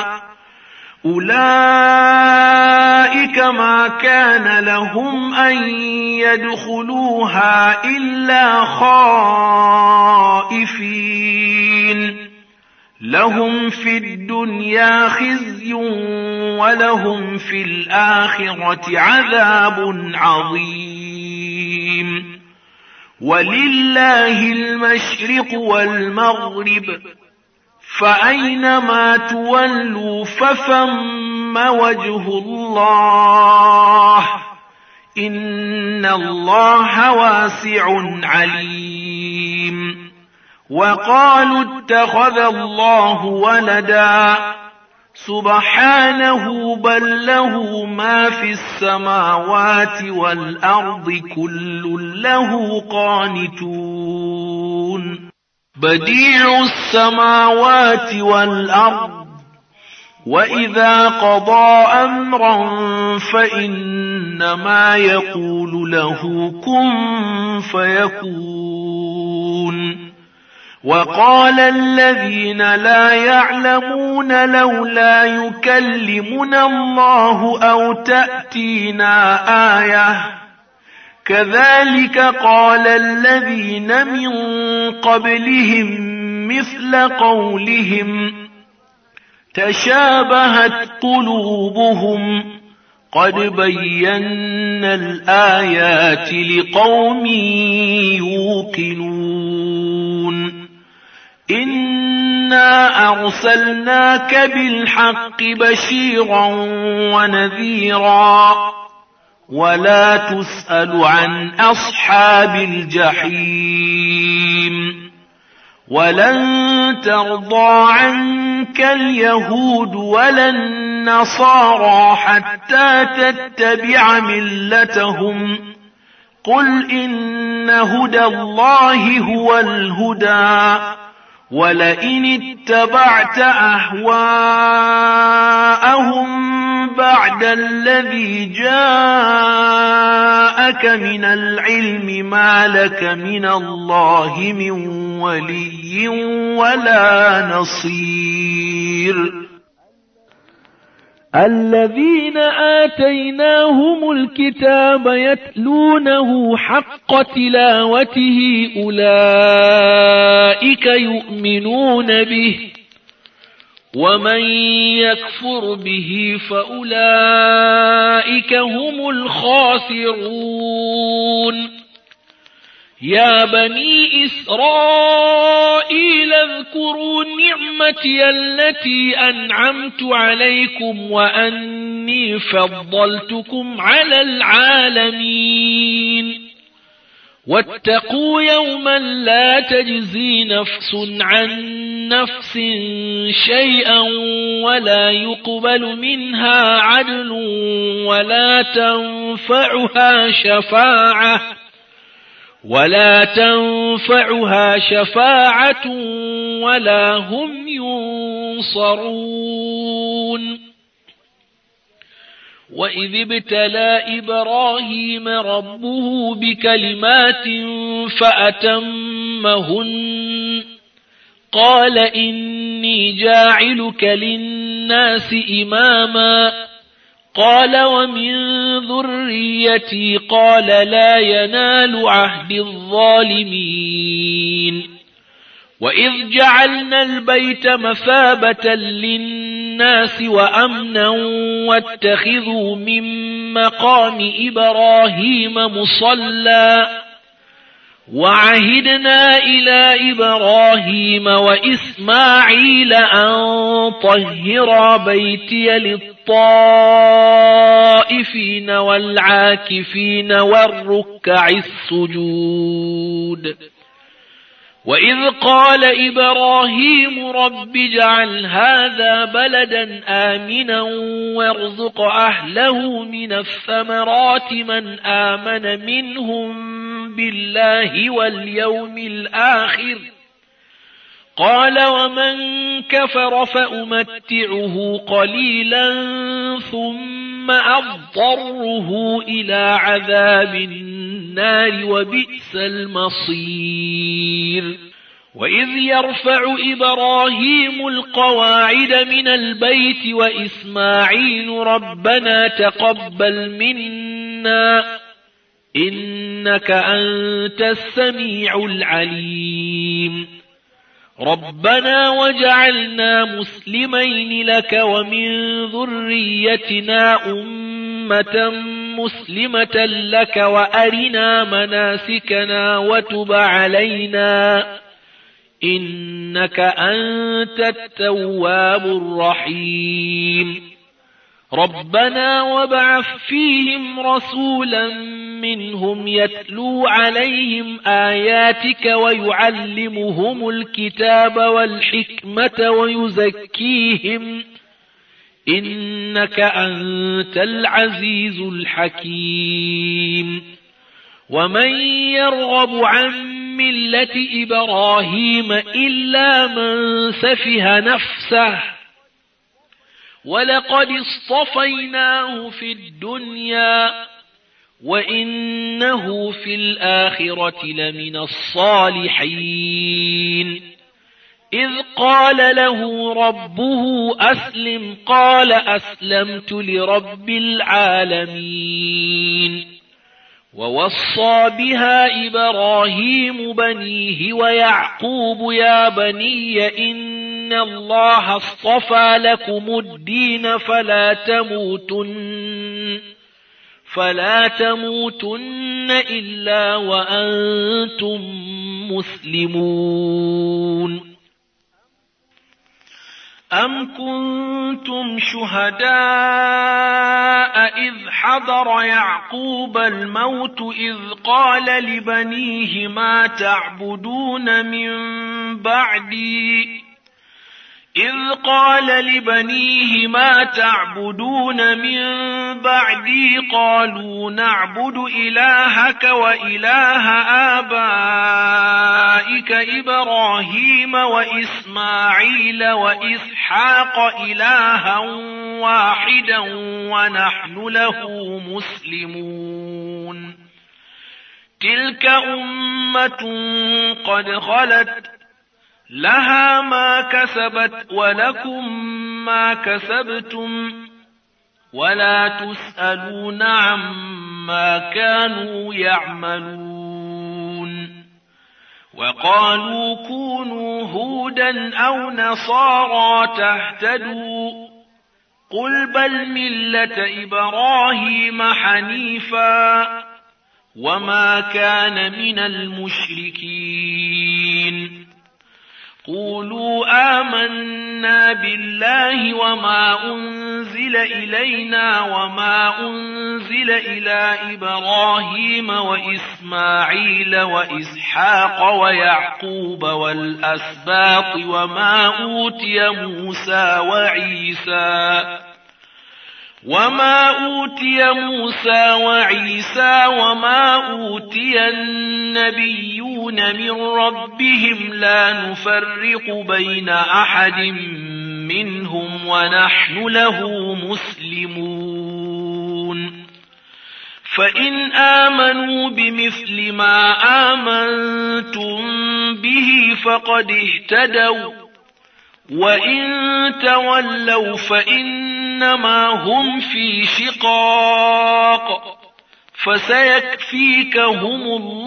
أولئك ما كان لهم أن يدخلوها إلا خائفين لهم في الدنيا خزي ولهم في الآخرة عذاب عظيم ولله المشرق والمغرب فأينما تولوا فثم وجه الله إن الله واسع عليم وقالوا اتخذ الله ولدا سبحانه بل له ما في السماوات والأرض كل له قانتون بديع السماوات والأرض وإذا قضى أمرا فإنما يقول له كن فيكون وقال الذين لا يعلمون لولا يكلمنا الله أو تأتينا آية كذلك قال الذين من قبلهم مثل قولهم تشابهت قلوبهم قد بينا الآيات لقوم يوقنون إنا أرسلناك بالحق بشيرا ونذيرا ولا تسأل عن أصحاب الجحيم ولن ترضى عنك اليهود ولا النصارى حتى تتبع ملتهم قل إن هدى الله هو الهدى ولئن اتبعت أهواءهم بعد الذي جاءك من العلم ما لك من الله من ولي ولا نصير الذين آتيناهم الكتاب يتلونه حق تلاوته أولئك يؤمنون به ومن يكفر به فأولئك هم الخاسرون يا بني إسرائيل اذكروا نعمتي التي أنعمت عليكم وأني فضلتكم على العالمين واتقوا يوما لا تجزي نفس عن نفس شيئا ولا يقبل منها عدل ولا تنفعها شفاعة ولا تنفعها شفاعة ولا هم ينصرون وإذ ابتلى إبراهيم ربه بكلمات فأتمهن قال إني جاعلك للناس إماما قال ومن ذريتي قال لا ينال عهد الظالمين وإذ جعلنا البيت مثابة للناس وأمنا واتخذوا من مقام إبراهيم مصلى وعهدنا إلى إبراهيم وإسماعيل أن طهرا بيتي للطهر الطائفين والعاكفين والركع السجود. وإذ قال إبراهيم رب اجعل هذا بلدا آمنا وارزق أهله من الثمرات من آمن منهم بالله واليوم الآخر قال ومن كفر فأمتعه قليلا ثم أضطره إلى عذاب النار وبئس المصير. وإذ يرفع إبراهيم القواعد من البيت وإسماعيل ربنا تقبل منا إنك أنت السميع العليم. ربنا وجعلنا مسلمين لك ومن ذريتنا أمة مسلمة لك وأرنا مناسكنا وتب علينا إنك أنت التواب الرحيم. ربنا وابعث فيهم رسولا منهم يتلو عليهم آياتك ويعلمهم الكتاب والحكمة ويزكيهم إنك أنت العزيز الحكيم. ومن يرغب عن ملة إبراهيم إلا من سفه نفسه ولقد اصطفيناه في الدنيا وإنه في الآخرة لمن الصالحين. إذ قال له ربه أسلم قال أسلمت لرب العالمين. ووصى بها إبراهيم بنيه ويعقوب يا بني إن الله اصطفى لكم الدين فلا تموتن فلا تموتن إلا وأنتم مسلمون. أم كنتم شهداء إذ حضر يعقوب الموت إذ قال لبنيه ما تعبدون من بعدي إذ قال لبنيه ما تعبدون من بعدي قالوا نعبد إلهك وإله آبائك إبراهيم وإسماعيل وإسحاق إلها واحدا ونحن له مسلمون. تلك أمة قد خلت لها ما كسبت ولكم ما كسبتم ولا تسألون عما كانوا يعملون. وقالوا كونوا هودا أو نصارى تهتدوا قل بل ملة إبراهيم حنيفا وما كان من المشركين. قولوا آمنا بالله وما أنزل إلينا وما أنزل إلى إبراهيم وإسماعيل وإسحاق ويعقوب والأسباط وما أوتي موسى وعيسى وما أوتي موسى وعيسى وما أوتي النبيون من ربهم لا نفرق بين أحد منهم ونحن له مسلمون. فإن آمنوا بمثل ما آمنتم به فقد اهتدوا وإن تولوا فإنما هم في شقاق فسيكفيكهم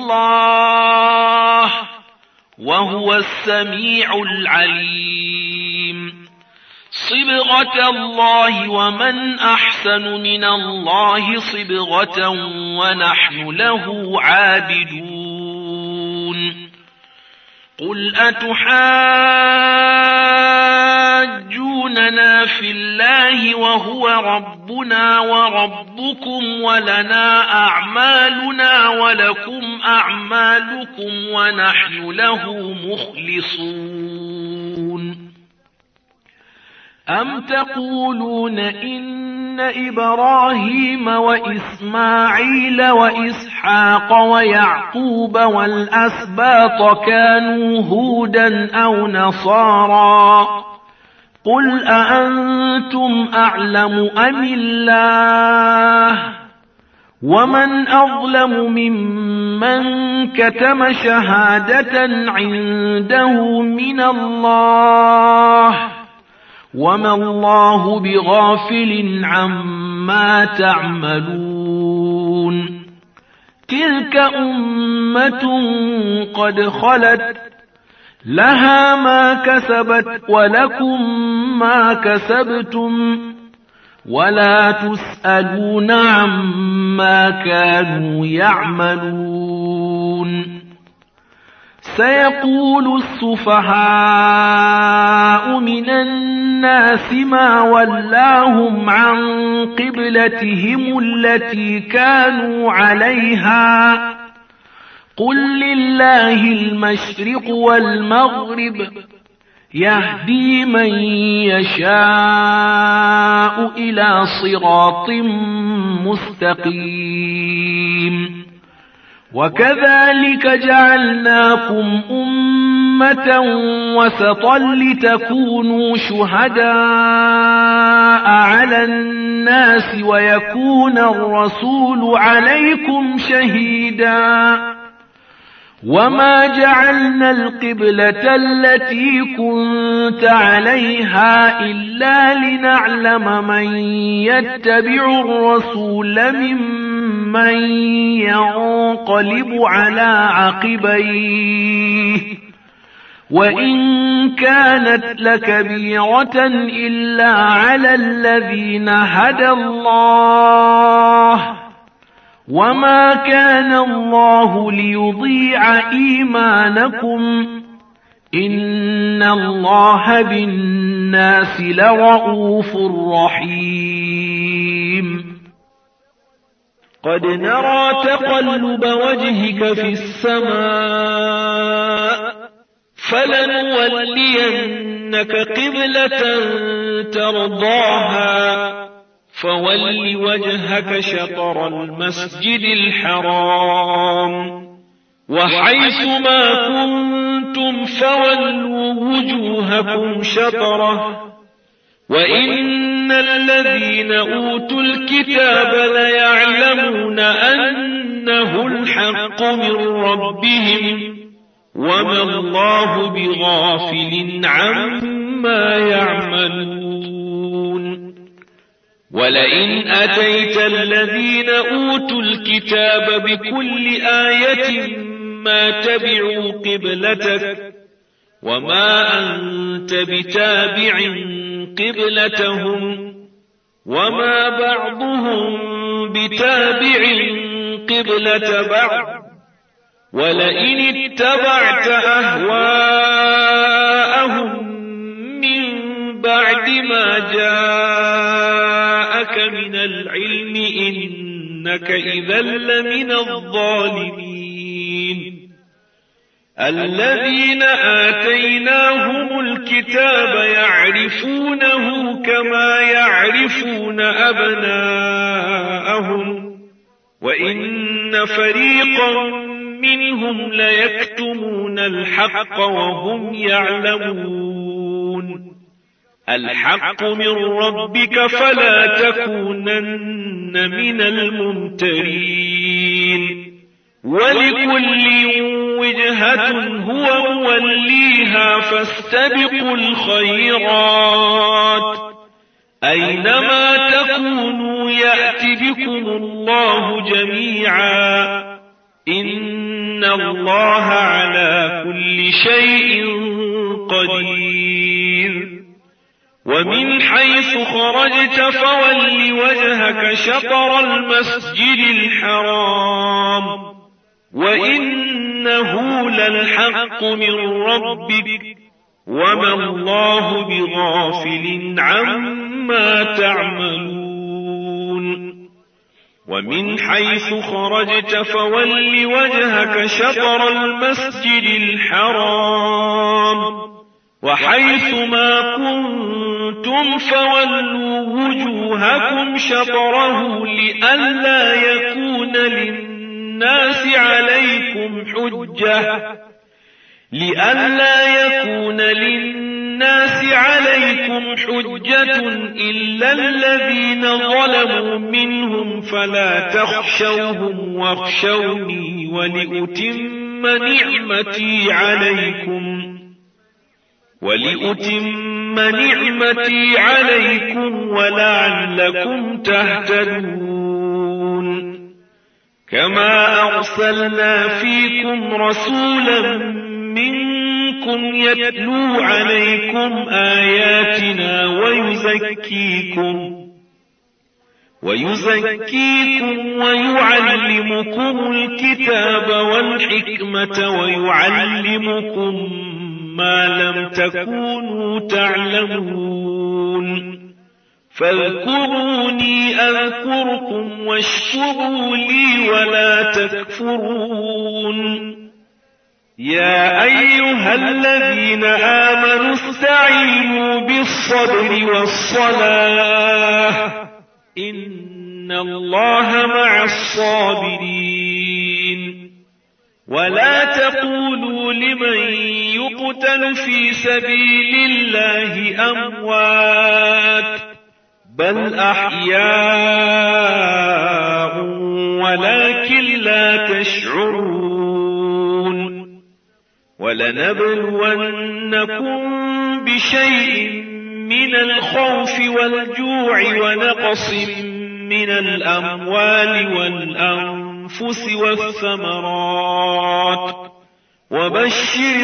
الله وهو السميع العليم. صبغة الله ومن أحسن من الله صبغة ونحن له عابدون. قل أتحاجوننا في الله وهو ربنا وربكم ولنا أعمالنا ولكم أعمالكم ونحن له مخلصون أم تقولون إن إبراهيم وإسماعيل وإسحاق ويعقوب والأسباط كانوا هودا أو نصارى قل أأنتم أعلم أم الله ومن أظلم ممن كتم شهادة عنده من الله وما الله بغافل عما تعملون تلك أمة قد خلت لها ما كسبت ولكم ما كسبتم ولا تسألون عما كانوا يعملون سيقول السفهاء من الناس ما ولاهم عن قبلتهم التي كانوا عليها قل لله المشرق والمغرب يهدي من يشاء إلى صراط مستقيم وكذلك جعلناكم أمة وسطا لتكونوا شهداء على الناس ويكون الرسول عليكم شهيدا وما جعلنا القبلة التي كنت عليها إلا لنعلم من يتبع الرسول ممن ينقلب على عقبيه وإن كانت لكبيرة إلا على الذين هدى الله وما كان الله ليضيع إيمانكم إن الله بالناس لرؤوف رحيم قد نرى تقلب وجهك في السماء فلنولينك قبلة ترضاها فول وجهك شطر المسجد الحرام وحيث ما كنتم فولوا وجوهكم شطره وإن الذين أوتوا الكتاب ليعلمون أنه الحق من ربهم وما الله بغافل عما يعملون ولئن أتيت الذين أوتوا الكتاب بكل آية ما تبعوا قبلتك وما أنت بتابع قبلتهم وما بعضهم بتابع قبلة بعض ولئن اتبعت أهواءهم من بعد ما جاءك من العلم إنك إذا لمن الظالمين الذين آتيناهم الكتاب يعرفونه كما يعرفون أبناءهم وإن فريقا منهم ليكتمون الحق وهم يعلمون الحق من ربك فلا تكونن من الممترين ولكل وجهة هو موليها فاستبقوا الخيرات أينما تكونوا يأت بكم الله جميعا إن الله على كل شيء قدير ومن حيث خرجت فول وجهك شطر المسجد الحرام وإنه إنه للحق من ربك وما الله بغافل عما تعملون ومن حيث خرجت فول وجهك شطر المسجد الحرام وحيث ما كنتم فولوا وجوهكم شطره لئلا يكون للناس عليكم حجة لئلا يكون للناس عليكم حجة إلا الذين ظلموا منهم فلا تخشوهم واخشوني ولأتم نعمتي عليكم ولأتم نعمتي عليكم ولعلكم تهتدون كما أرسلنا فيكم رسولا منكم يتلو عليكم آياتنا ويزكيكم ويزكيكم ويعلمكم الكتاب والحكمة ويعلمكم ما لم تكونوا تعلمون فاذكروني أذكركم واشكروا لي ولا تكفرون يا أيها الذين آمنوا استعينوا بالصبر والصلاة إن الله مع الصابرين ولا تقولوا لمن يقتل في سبيل الله أموات بل أحياء ولكن لا تشعرون ولنبلونكم بشيء من الخوف والجوع ونقص من الأموال والأنفس والثمرات وبشر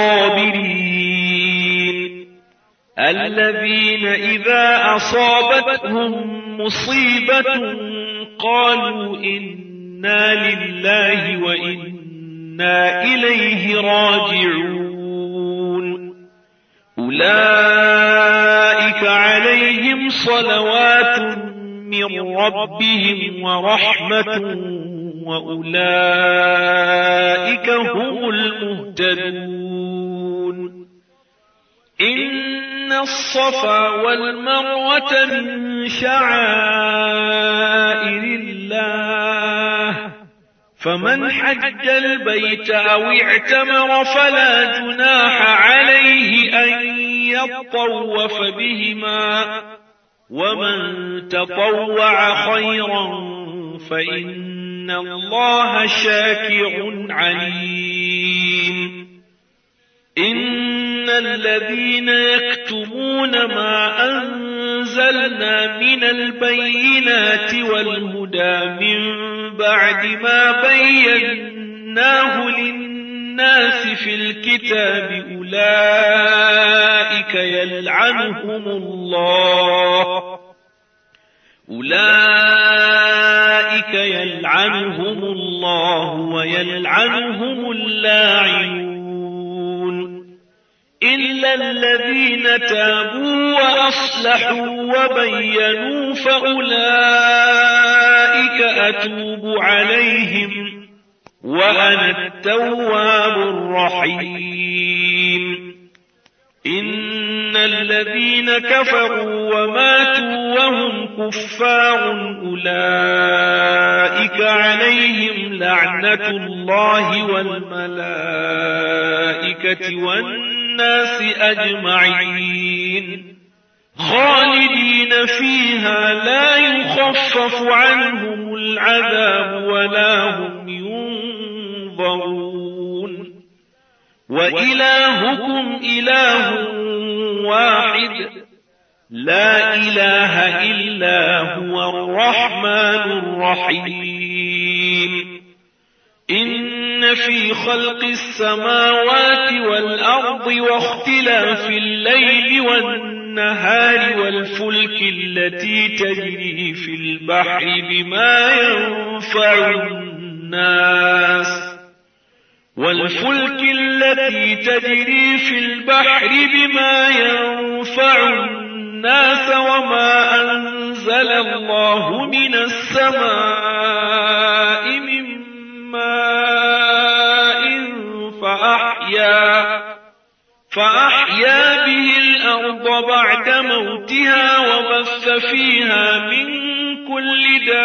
الصابرين الذين إذا أصابتهم مصيبة قالوا إنا لله وإنا إليه راجعون أولئك عليهم صلوات من ربهم ورحمة وأولئك هم المهتدون إن الصفا والمروة من شعائر الله فمن حج البيت أو اعتمر فلا جناح عليه أن يطوف بهما ومن تطوع خيرا فإن الله شاكر عليم إن الذين يكتمون ما أنزلنا من البينات والهدى من بعد ما بيناه للناس في الكتاب أولئك يلعنهم الله أولئك يلعنهم الله ويلعنهم اللاعنون إلا الذين تابوا وأصلحوا وبينوا فأولئك أتوب عليهم وأنا التواب الرحيم إن الذين كفروا وماتوا وهم كفار أولئك عليهم لعنة الله والملائكة والناس أجمعين خالدين فيها لا يخفف عنهم العذاب ولا هم ينظرون وإلهكم إله واحد لا إله إلا هو الرحمن الرحيم إن في خلق السماوات والأرض واختلاف الليل والنهار والفلك التي تجري في البحر بما ينفع الناس والفلك التي تجري في البحر بما ينفع الناس وما أنزل الله من السماء من ماء فأحيا, فأحيا به الأرض بعد موتها وبث فيها من كل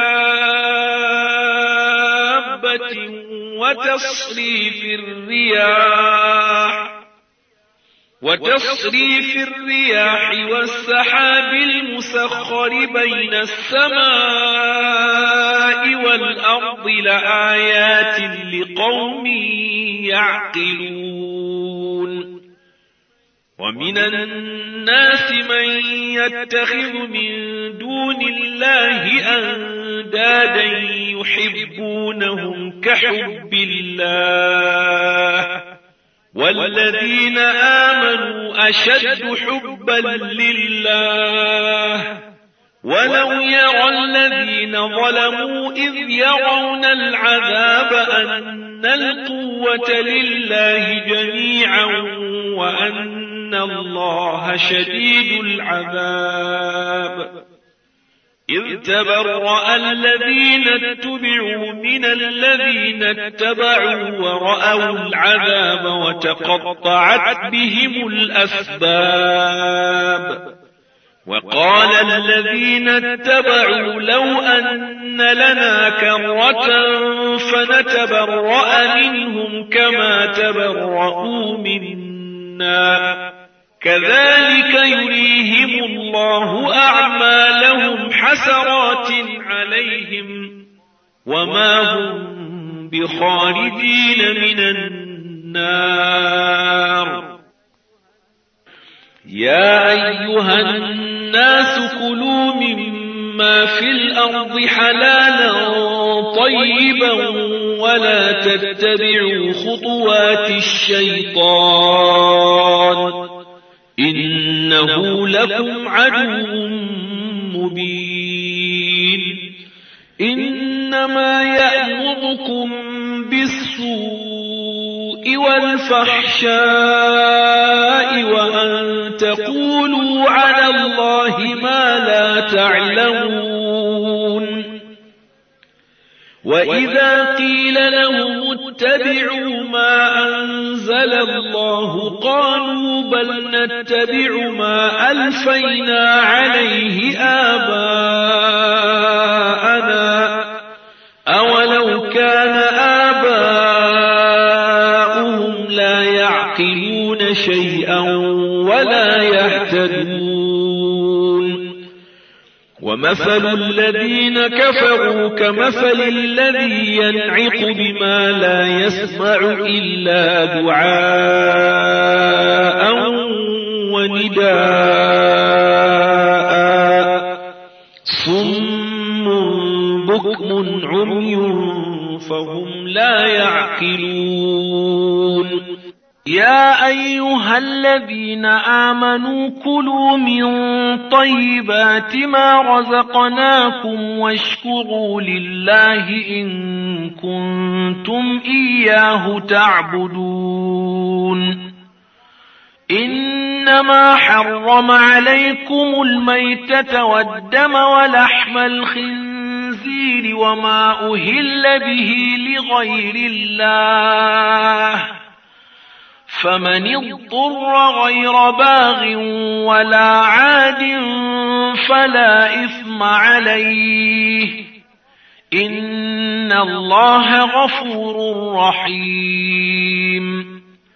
دابة وتصريف الرياح وتصريف الرياح والسحاب المسخر بين السماء والأرض لآيات لقوم يعقلون. ومن الناس من يتخذ من دون الله أندادا يحبونهم كحب الله والذين آمنوا أشد حبا لله ولو يرى الذين ظلموا إذ يرون العذاب أن القوة لله جميعا وأن الله شديد العذاب. إذ تبرأ الذين اتبعوا من الذين اتبعوا ورأوا العذاب وتقطعت بهم الأسباب. وقال الذين اتبعوا لو أن لنا كرة فنتبرأ منهم كما تبرؤوا منا كذلك يريهم الله أعمالهم حسرات عليهم وما هم بخارجين من النار. يا أيها الناس كلوا مما في الأرض حلالا طيبا ولا تتبعوا خطوات الشيطان إنه لكم عدو مبين. إنما يأمركم بالسوء والفحشاء وأن تقولوا على الله ما لا تعلمون. وإذا قيل لهم اتبعوا ما أنزل الله قالوا بل نتبع ما ألفينا عليه آباءنا أولو كان آباؤهم لا يعقلون شيئا ولا يهتدون. ومثل الذين كفروا كمثل الذي ينعق بما لا يسمع إلا دعاء ونداء صم بكم عمي فهم لا يعقلون. يا أيها الذين آمنوا كلوا من طيبات ما رزقناكم واشكروا لله إن كنتم إياه تعبدون. إنما حرم عليكم الميتة والدم ولحم الخنزير وما أهل به لغير الله فمن اضطر غير باغ ولا عاد فلا إثم عليه إن الله غفور رحيم.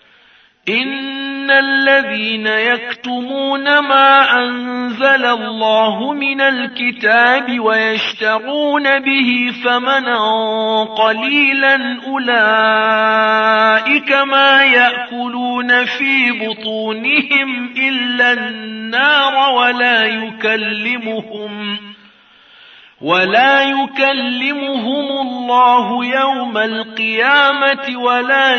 إن الذين يكتمون ما أنزل الله من الكتاب ويشترون به ثمنا قليلا أولئك ما يأكلون في بطونهم إلا النار ولا يكلمهم ولا يكلمهم الله يوم القيامة ولا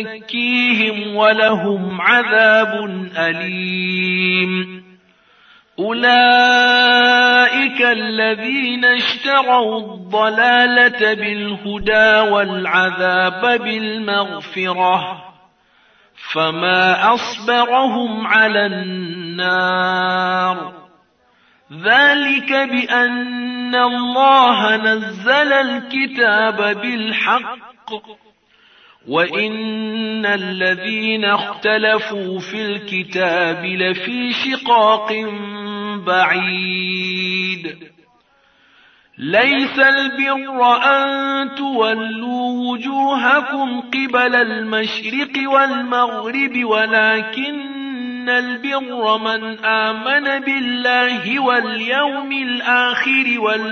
يزكيهم ولهم عذاب أليم. أولئك الذين اشتروا الضلالة بالهدى والعذاب بالمغفرة فما أصبرهم على النار ذلك بأن الله نزل الكتاب بالحق وإن الذين اختلفوا في الكتاب لفي شقاق بعيد ليس البر أن تولوا وجوهكم قبل المشرق والمغرب ولكن البر من آمن بالله واليوم الآخر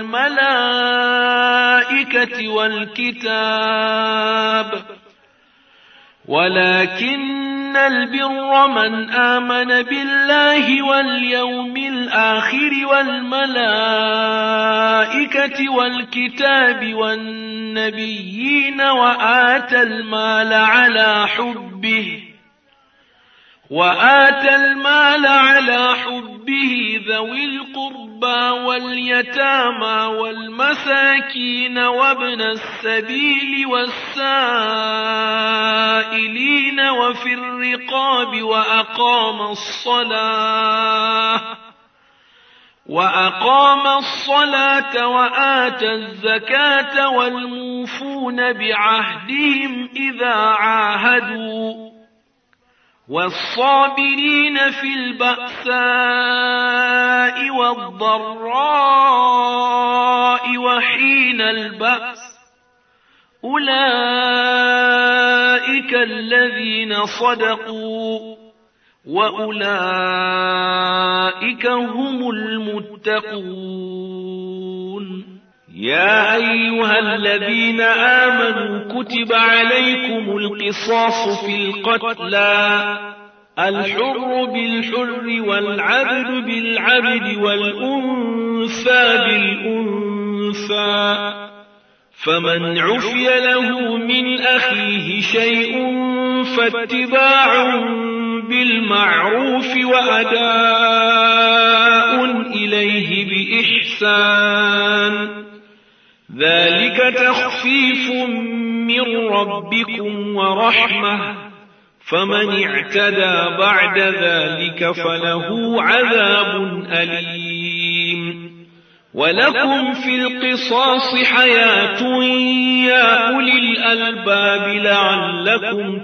والملائكة والكتاب ولكن البر من آمن بالله واليوم الآخر والملائكة والكتاب والنبيين وآتى المال على حبه وآتى المال على حبه ذوي القربى واليتامى والمساكين وابن السبيل والسائلين وفي الرقاب وأقام الصلاة وأقام الصلاة وآتى الزكاة والموفون بعهدهم إذا عاهدوا والصابرين في البأساء والضراء وحين البأس أولئك الذين صدقوا وأولئك هم المتقون يا أيها الذين آمنوا كتب عليكم القصاص في القتلى الحر بالحر والعبد بالعبد والأنثى بالأنثى فمن عفي له من أخيه شيء فاتباع بالمعروف وأداء إليه بإحسان ذلك تخفيف من ربكم ورحمة فمن اعتدى بعد ذلك فله عذاب أليم ولكم في القصاص حياة يا أولي الألباب لعلكم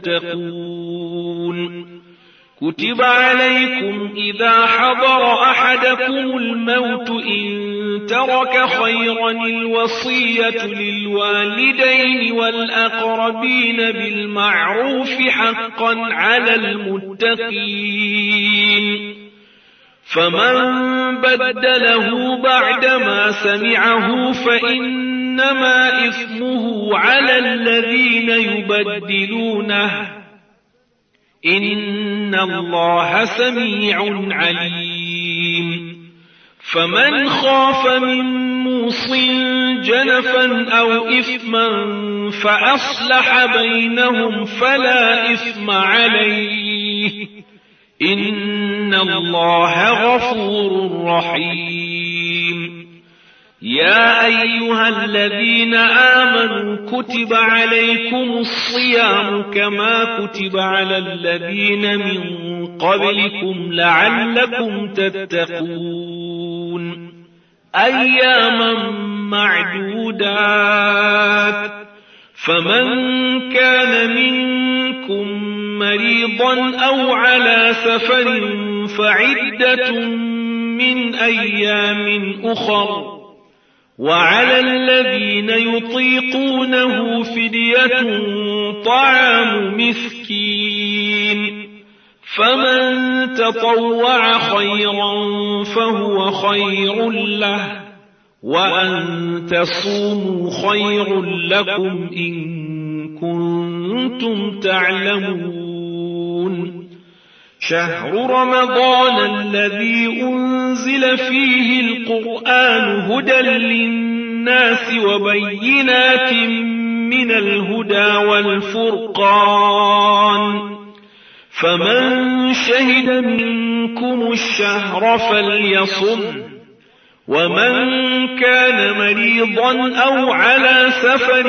تتقون كتب عليكم إذا حضر أحدكم الموت إن ترك خيرا الوصية للوالدين والأقربين بالمعروف حقا على المتقين فمن بدله بعدما سمعه فإنما إثمه على الذين يبدلونه إن الله سميع عليم فمن خاف من موص جنفا أو إثما فأصلح بينهم فلا إثم عليه إن الله غفور رحيم يا أيها الذين آمنوا كتب عليكم الصيام كما كتب على الذين من قبلكم لعلكم تتقون أياما معدودات فمن كان منكم مريضا أو على سفر فعدة من أيام أخر وعلى الذين يطيقونه فدية طعام مسكين فمن تطوع خيرا فهو خير له وأن تصوموا خير لكم إن كنتم تعلمون شهر رمضان الذي أنزل فيه القرآن هدى للناس وبينات من الهدى والفرقان فمن شهد منكم منكم الشهر فليصم، ومن كان مريضا أو على سفر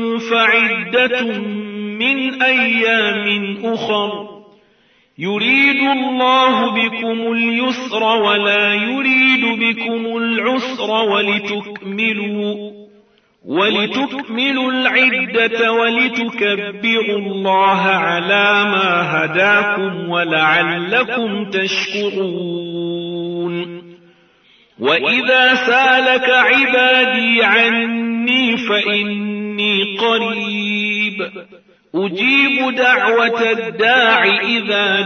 فعدة من أيام أخر، يريد الله بكم اليسر ولا يريد بكم العسر ولتكملوا ولتكملوا العدة ولتكبروا الله على ما هداكم ولعلكم تشكرون. وإذا سالك عبادي عني فإني قريب أجيب دعوة الداع إذا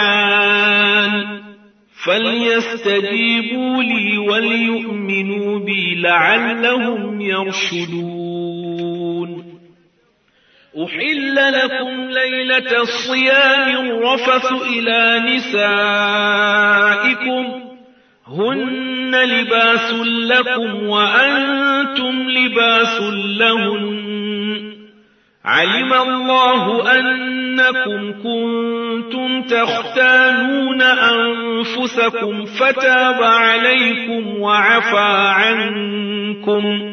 دعان، فليستجيبوا لي وليؤمنوا بي لعلهم يرشدون. أحل لكم ليلة الصيام الرفث إلى نسائكم هن لباس لكم وأنتم لباس لهن، علم الله أنكم كنتم تختانون أنفسكم فتاب عليكم وعفى عنكم،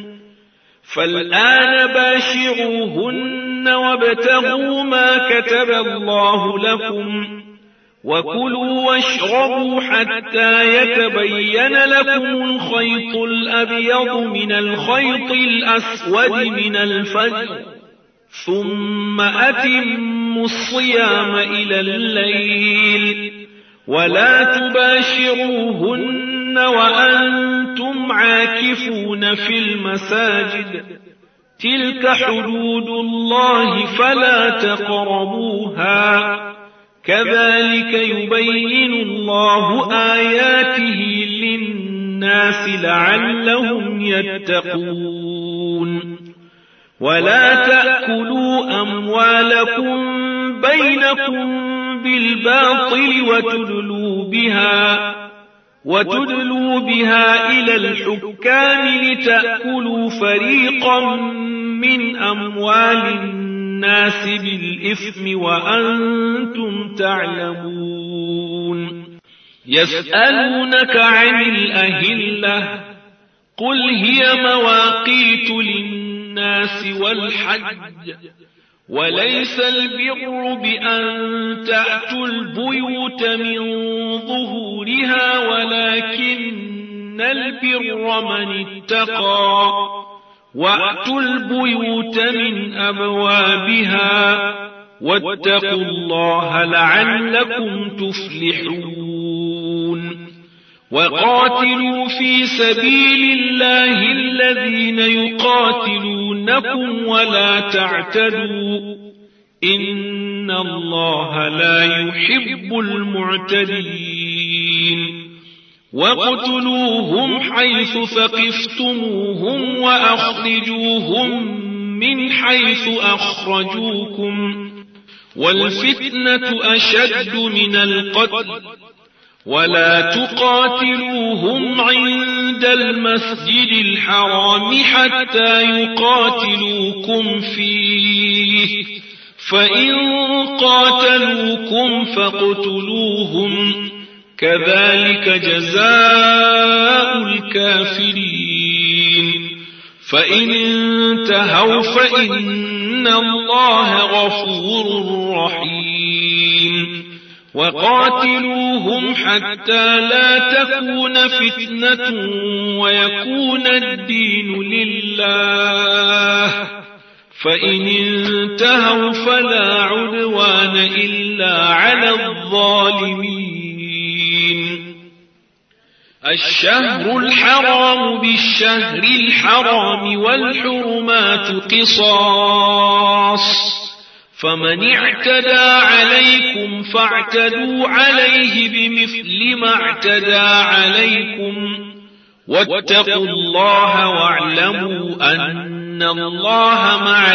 فالآن باشروهن وابتغوا ما كتب الله لكم، وكلوا واشربوا حتى يتبين لكم الخيط الأبيض من الخيط الأسود من الفجر، ثم أتموا الصيام إلى الليل، ولا تباشروهن وأنتم عاكفون في المساجد، تلك حدود الله فلا تقربوها، كذلك يبين الله آياته للناس لعلهم يتقون. ولا تأكلوا أموالكم بينكم بالباطل وتدلوا بها وتدلوا بها إلى الحكام لتأكلوا فريقا من أموال الناس بالإثم وأنتم تعلمون. يسألونك عن الأهلة قل هي مواقيت للناس والحج، وليس البر بأن تأتوا البيوت من ظهورها ولكن البر من اتقى، وأتوا البيوت من أبوابها واتقوا الله لعلكم تفلحون. وقاتلوا في سبيل الله الذين يقاتلونكم ولا تعتدوا إن الله لا يحب المعتدين. وقتلوهم حيث ثقفتموهم وأخرجوهم من حيث أخرجوكم، والفتنة أشد من القتل، ولا تقاتلوهم عند المسجد الحرام حتى يقاتلوكم فيه، فإن قاتلوكم فاقتلوهم، كذلك جزاء الكافرين. فإن انتهوا فإن الله غفور رحيم. وقاتلوهم حتى لا تكون فتنة ويكون الدين لله، فإن انتهوا فلا عدوان إلا على الظالمين. الشهر الحرام بالشهر الحرام والحرمات قصاص، فمن اعتدى عليكم فاعتدوا عليه بمثل ما اعتدى عليكم، واتقوا الله واعلموا أن الله مع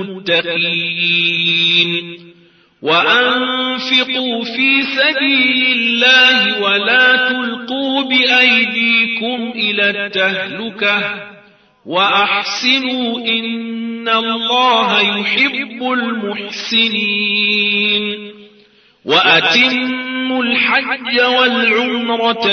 المتقين. وأنفقوا في سبيل الله ولا تلقوا بأيديكم إلى التهلكة، وأحسنوا إن الله يحب المحسنين. وأتموا أتموا الحج والعمرة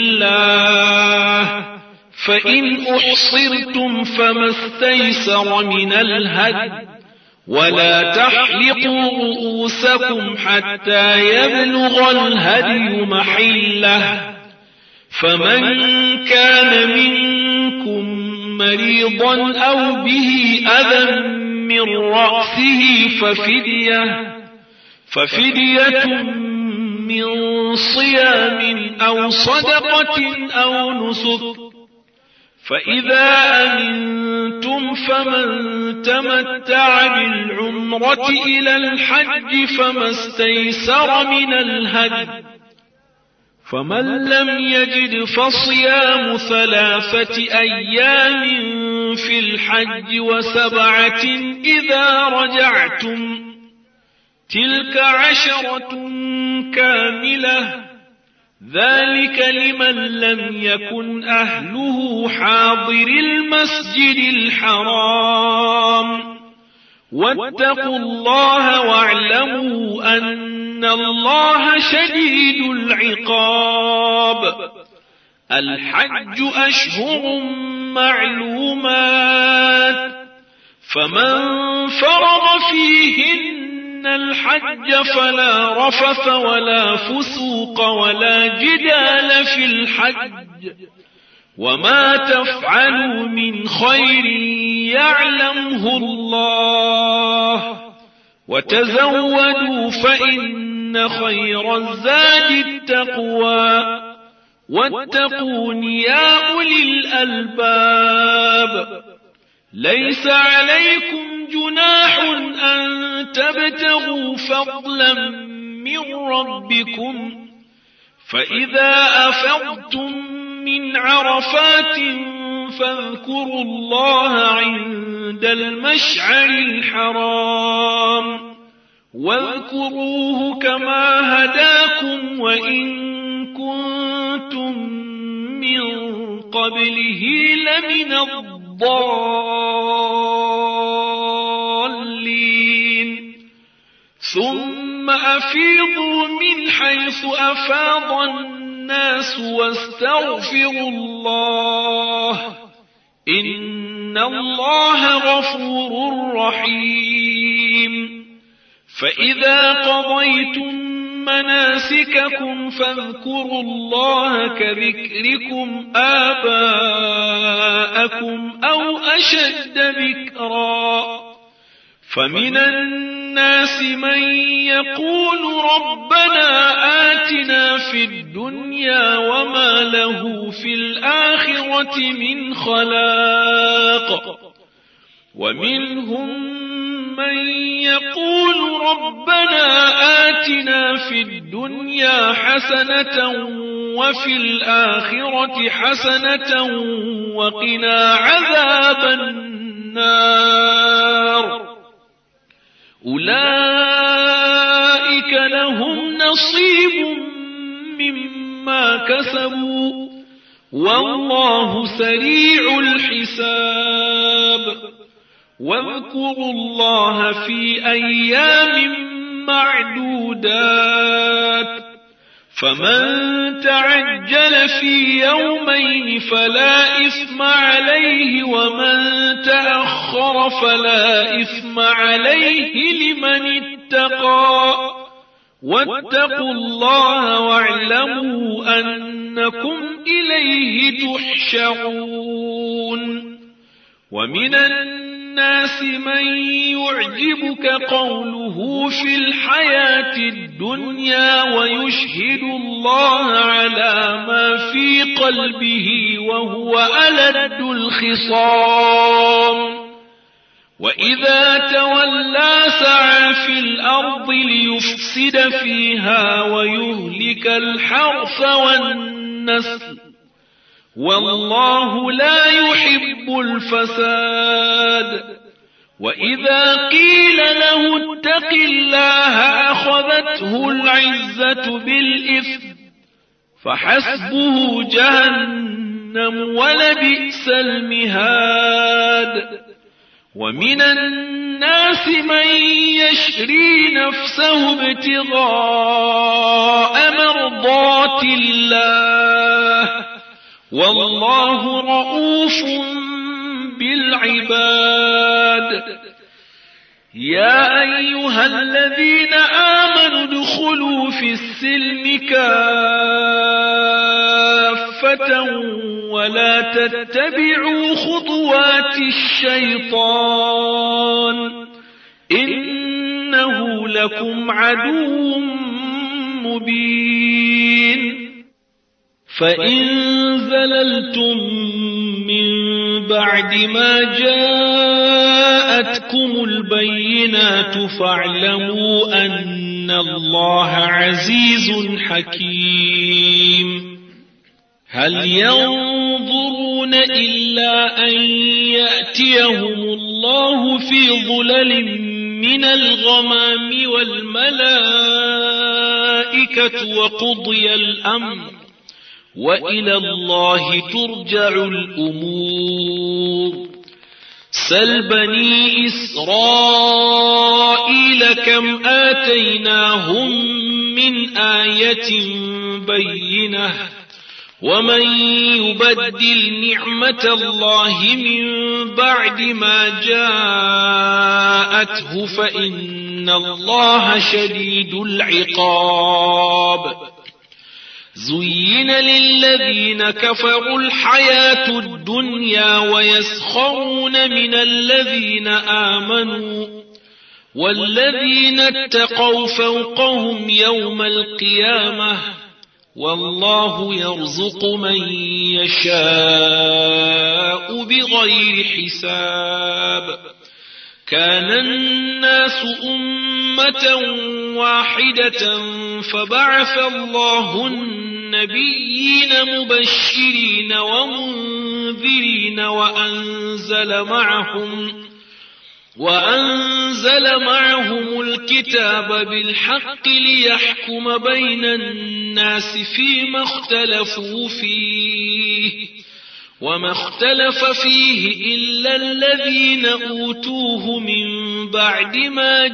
لله فإن أحصرتم فما استيسر من الهدي ولا تحلقوا رؤوسكم حتى يبلغ الهدي محله فمن كان منكم مريضا أو به أذى من رأسه ففدية ففدية من صيام أو صدقة أو نسك فإذا أمنتم فمن تمتع بالعمرة إلى الحج فما استيسر من الهدي فمن لم يجد فصيام ثلاثة أيام في الحج وسبعة إذا رجعتم تلك عشرة كاملة ذلك لمن لم يكن أهله حاضر المسجد الحرام واتقوا الله واعلموا أن الله شديد العقاب الحج أشهر معلومات فمن فرض فيهن الحج فلا رفث ولا فسوق ولا جدال في الحج وما تفعلوا من خير يعلمه الله وتزودوا فإن خير الزاد التقوى واتقون يا أولي الألباب ليس عليكم جناح أن تبتغوا فضلا من ربكم فإذا أفضتم من عرفات فاذكروا الله عند المشعر الحرام واذكروه كما هداكم وإن كنتم من قبله لمن الضالين ثم أفيضوا من حيث أفاض الناس واستغفروا الله إن الله غفور رحيم فإذا قضيتم مناسككم فاذكروا الله كذكركم آباءكم أو أشد ذكرا فمن الناس من يقول ربنا آتنا في الدنيا وما له في الآخرة من خلاق ومنهم من يقول ربنا آتنا في الدنيا حسنة وفي الآخرة حسنة وقنا عذاب النار أولئك لهم نصيب مما كسبوا والله سريع الحساب واذكروا الله في أيام معدودات فمن تعجل في يومين فلا إثم عليه ومن تأخر فلا إثم عليه لمن اتقى واتقوا الله واعلموا أنكم إليه تحشرون ومن الناس من يعجبك قوله في الحياة الدنيا ويشهد الله على ما في قلبه وهو ألد الخصام وإذا تولى سعى في الأرض ليفسد فيها ويهلك الحرث والنسل والله لا يحب الفساد وإذا قيل له اتق الله أخذته العزة بالإثم فحسبه جهنم ولبئس المهاد ومن الناس الناس من يشري نفسه ابتغاء مرضات الله والله رؤوف بالعباد. يا أيها الذين آمنوا ادخلوا في السلم كافة ولا تتبعوا خطوات الشيطان إنه لكم عدو مبين. فإن زللتم من بعد ما جاءتكم البينات فاعلموا أن الله عزيز حكيم. هل ينظرون إلا أن يأتيهم الله في ظلل من الغمام والملائكة وقضي الأمر وإلى الله ترجع الأمور. سل بني إسرائيل كم آتيناهم من آية بينة ومن يبدل نعمة الله من بعد ما جاءته فإن الله شديد العقاب. زين للذين كفروا الحياة الدنيا ويسخرون من الذين آمنوا والذين اتقوا فوقهم يوم القيامة والله يرزق من يشاء بغير حساب. كان الناس أمة واحدة فبعث الله النبيين مبشرين ومنذرين وأنزل معهم وأنزل معهم الكتاب بالحق ليحكم بين الناس فيما اختلفوا فيه وما اختلف فيه إلا الذين أوتوه من بعد ما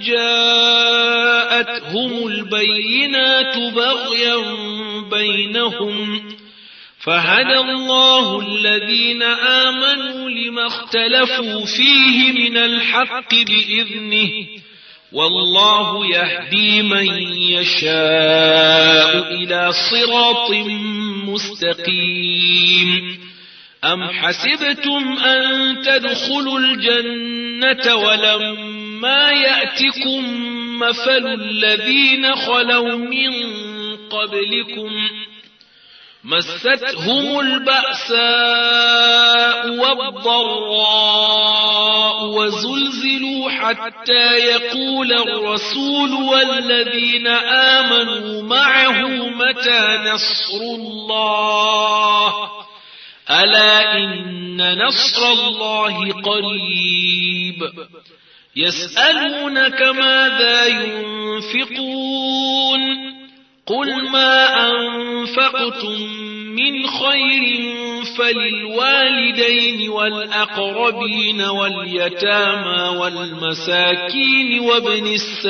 جاءتهم البينات بغيا بينهم فهدى الله الذين آمنوا لما اختلفوا فيه من الحق بإذنه والله يهدي من يشاء إلى صراط مستقيم. أم حسبتم أن تدخلوا الجنة ولما يأتكم مثل الذين خلوا من قبلكم مستهم البأساء والضراء وزلزلوا حتى يقول الرسول والذين آمنوا معه متى نصر الله ألا إن نصر الله قريب. يسألونك ماذا ينفقون قل ما أنفقتم من خير فللوالدين والأقربين واليتامى والمساكين وابن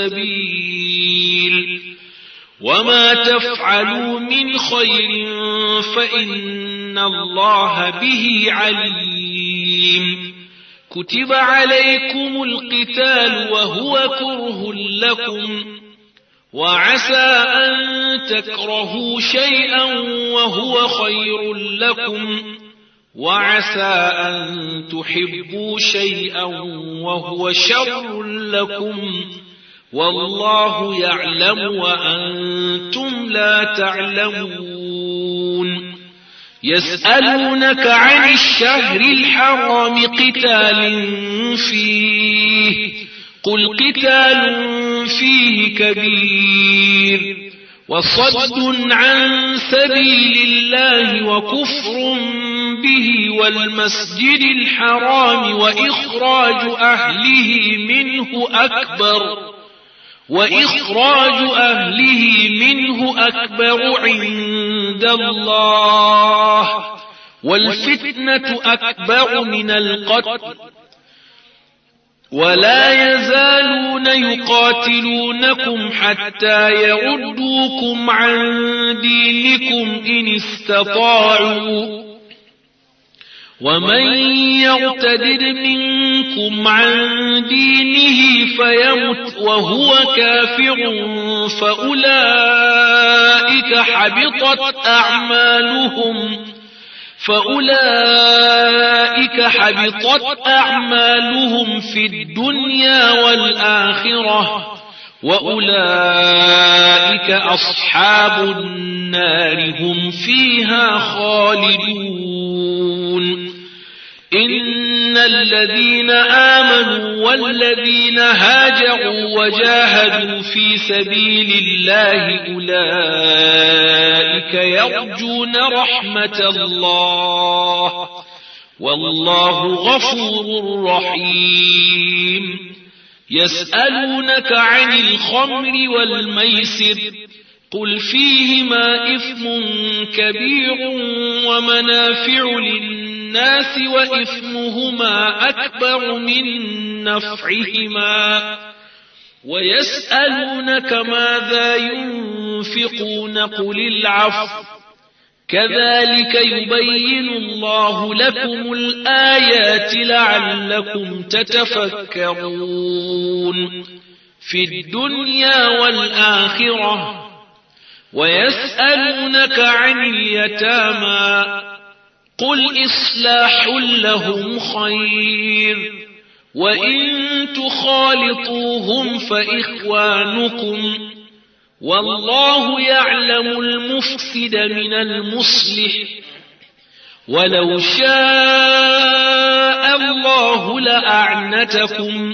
السبيل وما تفعلوا من خير فإن الله به عليم. كتب عليكم القتال وهو كره لكم وعسى أن تكرهوا شيئا وهو خير لكم وعسى أن تحبوا شيئا وهو شر لكم والله يعلم وأنتم لا تعلمون. يسألونك عن الشهر الحرام قتال فيه قل قتال فيه كبير وصد عن سبيل الله وكفر به والمسجد الحرام وإخراج أهله منه أكبر وإخراج أهله منه أكبر عند الله والفتنة أكبر من القتل ولا يزالون يقاتلونكم حتى يردوكم عن دينكم إن استطاعوا ومن يرتد منكم عن دينه فيمت وهو كافر فأولئك حبطت أعمالهم فأولئك حبطت أعمالهم في الدنيا والآخرة وأولئك أصحاب النار هم فيها خالدون إن الذين آمنوا والذين هاجروا وجاهدوا في سبيل الله أولئك يرجون رحمة الله والله غفور رحيم يسألونك عن الخمر والميسر قل فيهما إثم كبير ومنافع للناس وإثمهما أكبر من نفعهما ويسألونك ماذا ينفقون قل العفو كذلك يبين الله لكم الآيات لعلكم تتفكرون في الدنيا والآخرة ويسألونك عن اليتامى قل إصلاح لهم خير وإن تخالطوهم فإخوانكم والله يعلم المفسد من المصلح ولو شاء الله لأعنتكم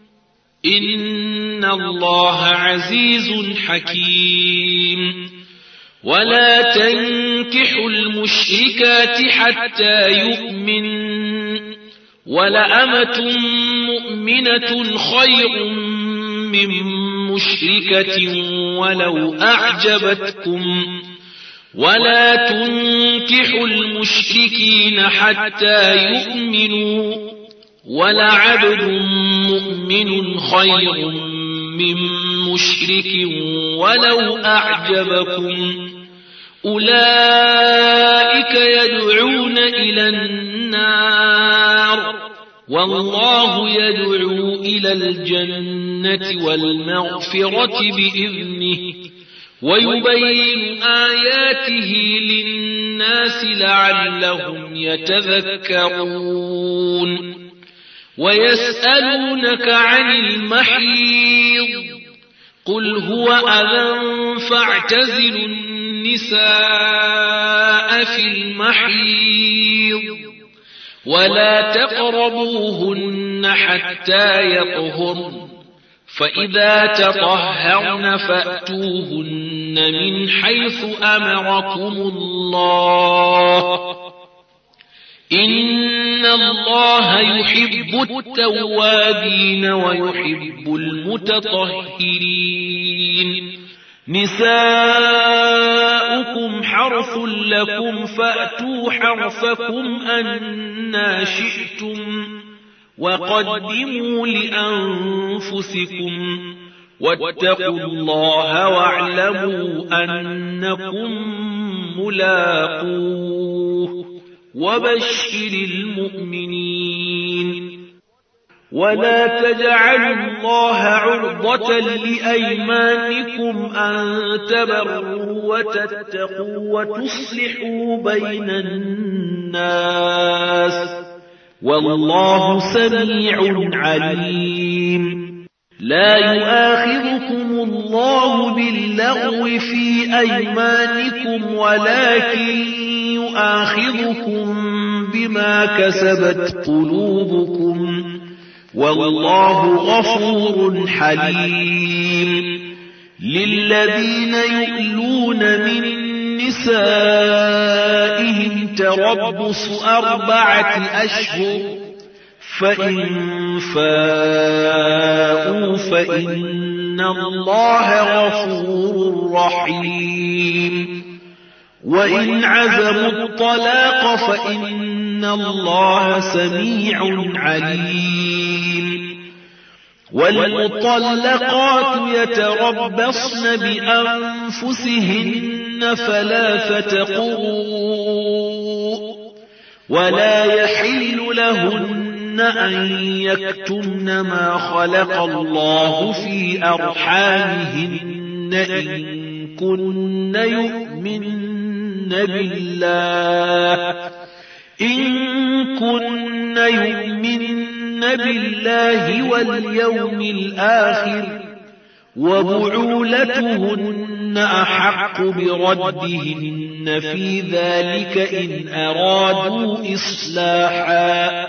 إن الله عزيز حكيم ولا تنكحوا المشركات حتى يؤمن ولأمة مؤمنة خير من مشركة ولو أعجبتكم ولا تنكحوا المشركين حتى يؤمنوا ولعبد مؤمن خير من مشرك ولو أعجبكم أولئك يدعون إلى النار والله يدعو إلى الجنة والمغفرة بإذنه ويبين آياته للناس لعلهم يتذكرون ويسألونك عن المحيض قل هو أذى فاعتزلوا النساء في المحيض ولا تقربوهن حتى يطهرن فإذا تطهرن فأتوهن من حيث أمركم الله إن الله يحب التوابين ويحب المتطهرين نساؤكم حرث لكم فأتوا حرثكم أنى شئتم وقدموا لأنفسكم واتقوا الله واعلموا أنكم ملاقوه وبشر المؤمنين ولا تجعلوا الله عرضة لأيمانكم أن تبروا وتتقوا وتصلحوا بين الناس والله سميع عليم لا يؤاخذكم الله باللغو في أيمانكم ولكن يؤاخذكم بما كسبت قلوبكم والله غفور حليم للذين يؤلون من نسائهم تربص أربعة أشهر فإن فاءوا فإن الله غفور رحيم وإن عزموا الطلاق فإن الله سميع عليم والمطلقات يتربصن بأنفسهن ثلاثة قروء ولا يحل لهن أن يكتمن ما خلق الله في أرحامهن إن كن يؤمن بالله إن كن يؤمن بالله واليوم الآخر وبعولتهن أحق بردهن في ذلك إن أرادوا إصلاحا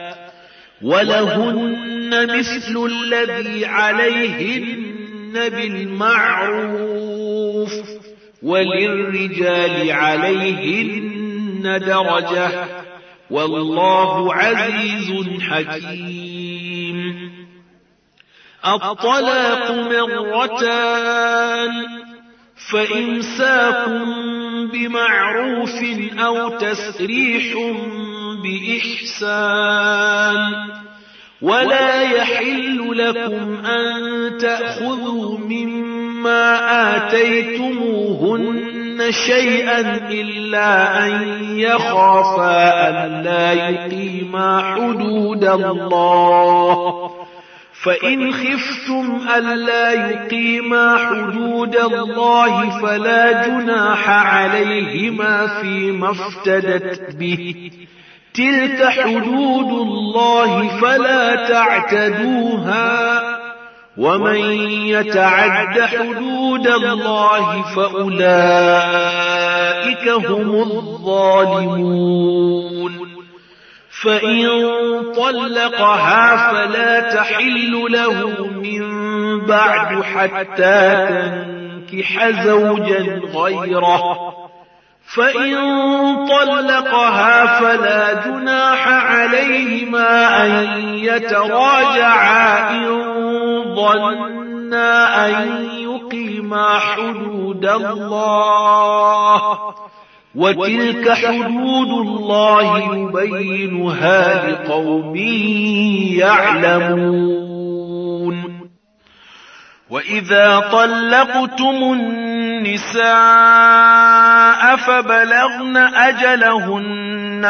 ولهن مثل الذي عليهن بالمعروف وللرجال عليهن درجة والله عزيز حكيم. الطلاق مرتان فإمساك بمعروف أو تسريح بإحسان ولا يحل لكم أن تأخذوا مما آتيتموهن شيئا إلا أن يخافا أن لا يقيما حدود الله فإن خفتم ألا يقيما حدود الله فلا جناح عليهما فيما افتدت به تلك حدود الله فلا تعتدوها ومن يتعد حدود الله فأولئك هم الظالمون. فإن طلقها فلا تحل له من بعد حتى تنكح زوجا غيره فإن طلقها فلا جناح عليهما أن يتراجعا إن ظنا أن يقيما حدود الله وتلك حدود الله يبينها لقوم يعلمون. وإذا طلقتم النساء فبلغن أجلهن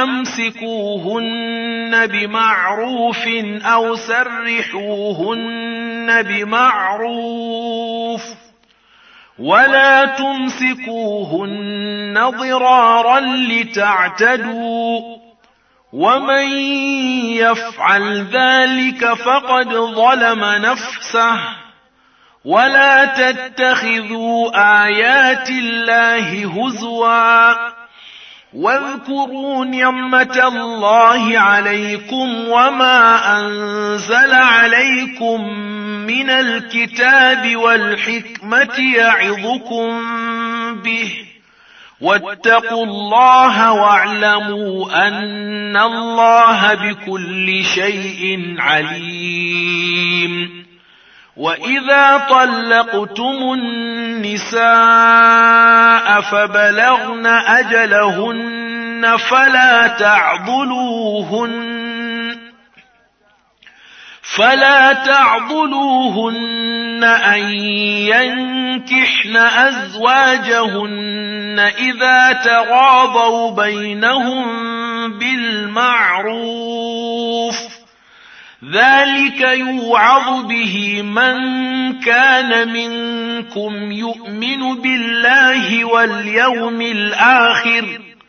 فأمسكوهن بمعروف أو سرحوهن بمعروف ولا تمسكوهن ضرارا لتعتدوا ومن يفعل ذلك فقد ظلم نفسه ولا تتخذوا آيات الله هزوا واذكروا نعمة الله عليكم وما أنزل عليكم من الكتاب والحكمة يعظكم به واتقوا الله واعلموا أن الله بكل شيء عليم. وإذا طلقتم النساء فبلغن أجلهن فلا تعضلوهن فلا تعضلوهن أن ينكحن أزواجهن إذا تراضوا بينهم بالمعروف ذلك يوعظ به من كان منكم يؤمن بالله واليوم الآخر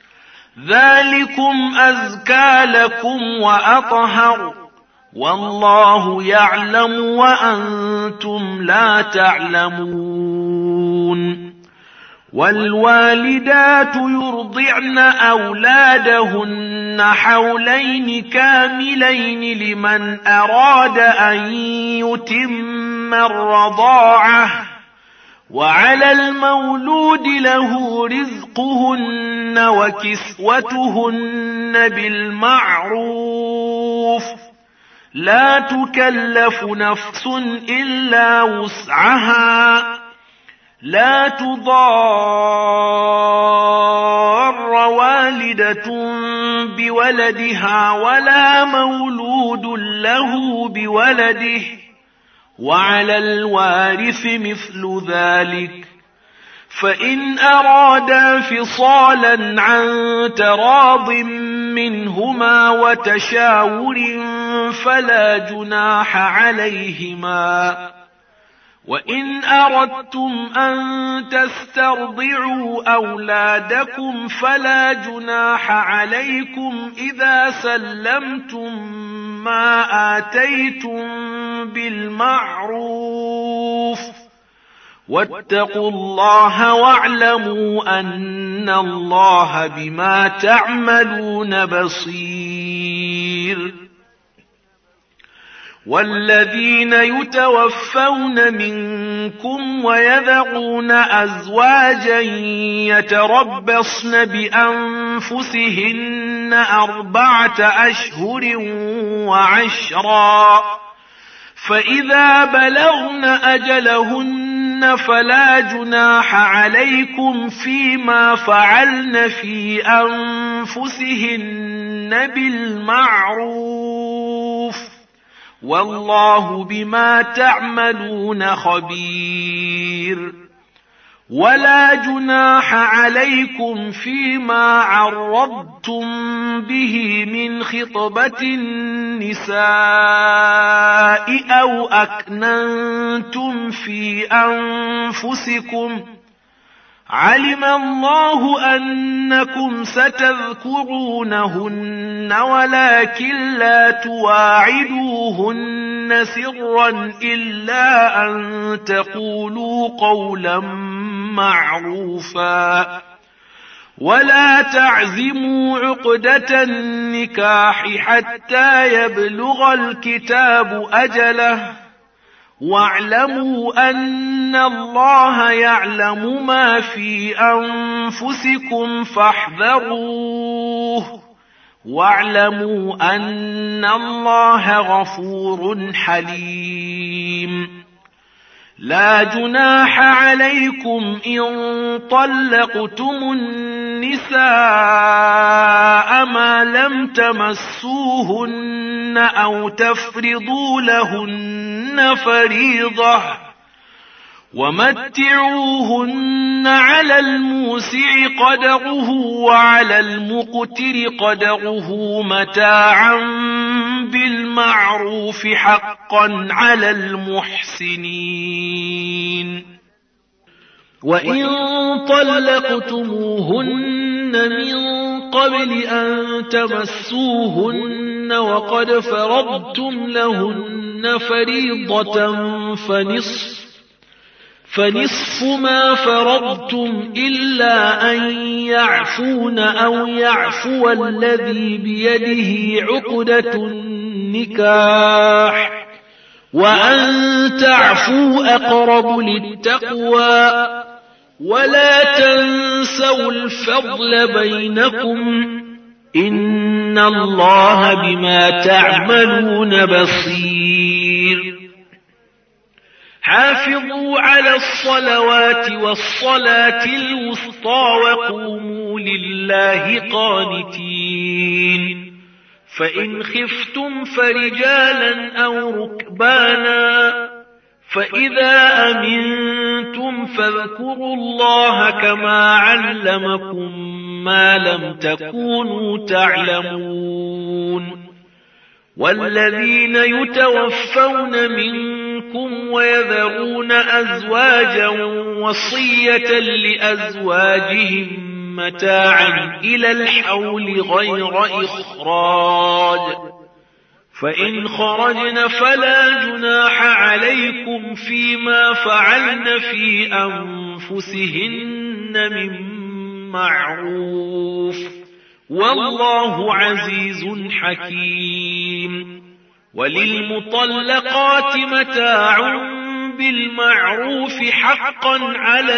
ذلكم أزكى لكم وأطهر والله يعلم وأنتم لا تعلمون. والوالدات يرضعن أولادهن حولين كاملين لمن أراد أن يتم الرضاعة وعلى المولود له رزقهن وكسوتهن بالمعروف لا تكلف نفس إلا وسعها لا تضار والدة بولدها ولا مولود له بولده وعلى الوارث مثل ذلك، فإن أرادا فصالا عن تراض منهما وتشاور فلا جناح عليهما. وإن أردتم أن تسترضعوا أولادكم فلا جناح عليكم إذا سلمتم ما آتيتم بالمعروف، واتقوا الله واعلموا أن الله بما تعملون بصير. والذين يتوفون منكم ويذرون أزواجا يتربصن بأنفسهن أربعة أشهر وعشرا، فإذا بلغن أجلهن فلا جناح عليكم فيما فعلن في أنفسهن بالمعروف، والله بما تعملون خبير. ولا جناح عليكم فيما عرضتم به من خطبة النساء أو أكننتم في أنفسكم، علم الله أنكم ستذكرونهن ولكن لا تواعدوهن سرا إلا أن تقولوا قولا معروفا، ولا تعزموا عقدة النكاح حتى يبلغ الكتاب أجله، واعلموا أن الله يعلم ما في أنفسكم فاحذروه، واعلموا أن الله غفور حليم. لا جناح عليكم إن طلقتم النساء ما لم تمسوهن أو تفرضوا لهن فريضة، ومتعوهن على الموسع قدره وعلى المقتر قدره متاعا بالمعروف حقا على المحسنين. وإن طلقتموهن من قبل أن تمسوهن وقد فرضتم لهن فريضة فنصف فنصف ما فرضتم إلا أن يعفون أو يعفو الذي بيده عقدة النكاح، وأن تعفوا أقرب للتقوى، ولا تنسوا الفضل بينكم، إن الله بما تعملون بصير. حافظوا على الصلوات والصلاة الوسطى وقوموا لله قانتين، فإن خفتم فرجالا أو ركبانا، فإذا أمنتم فاذكروا الله كما علمكم ما لم تكونوا تعلمون. والذين يتوفون منكم ويذرون أزواجا وصية لأزواجهم متاعا إلى الحول غير إخراج، فإن خرجن فلا جناح عليكم فيما فعلن في أنفسهن من معروف، والله عزيز حكيم. وللمطلقات متاع بالمعروف حقا على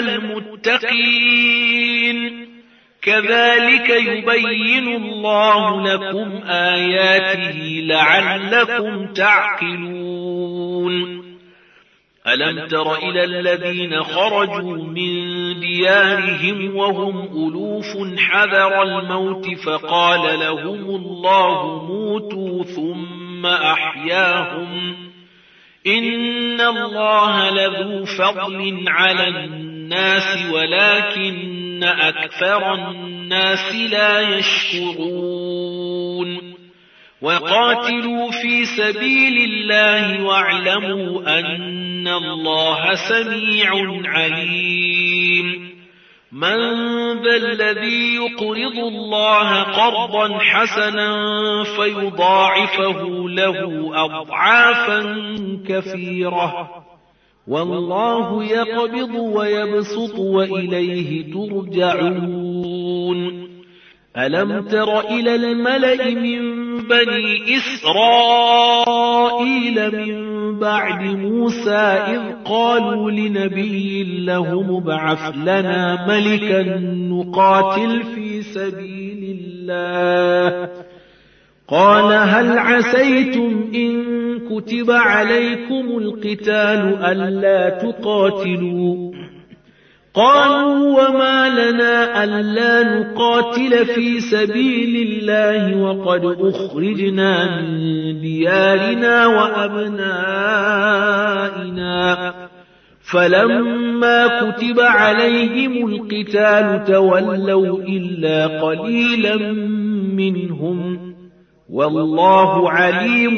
المتقين، كذلك يبين الله لكم آياته لعلكم تعقلون. ألم تر إلى الذين خرجوا من ديارهم وهم ألوف حذر الموت فقال لهم الله موتوا ثم أحياهم، إن الله لذو فضل على الناس ولكن أكثر الناس لا يشكرون وقاتلوا في سبيل الله واعلموا أن الله سميع عليم من ذا الذي يقرض الله قرضا حسنا فيضاعفه له أضعافا كثيرة والله يقبض ويبسط وإليه ترجعون ألم تر إلى الملأ من بني إسرائيل من بعد موسى إذ قالوا لنبي له مبعث لنا ملكا نقاتل في سبيل الله قال هل عسيتم إن كتب عليكم القتال ألا تقاتلوا قالوا وما لنا ألا نقاتل في سبيل الله وقد أخرجنا من ديارنا وأبنائنا فلما كتب عليهم القتال تولوا إلا قليلا منهم والله عليم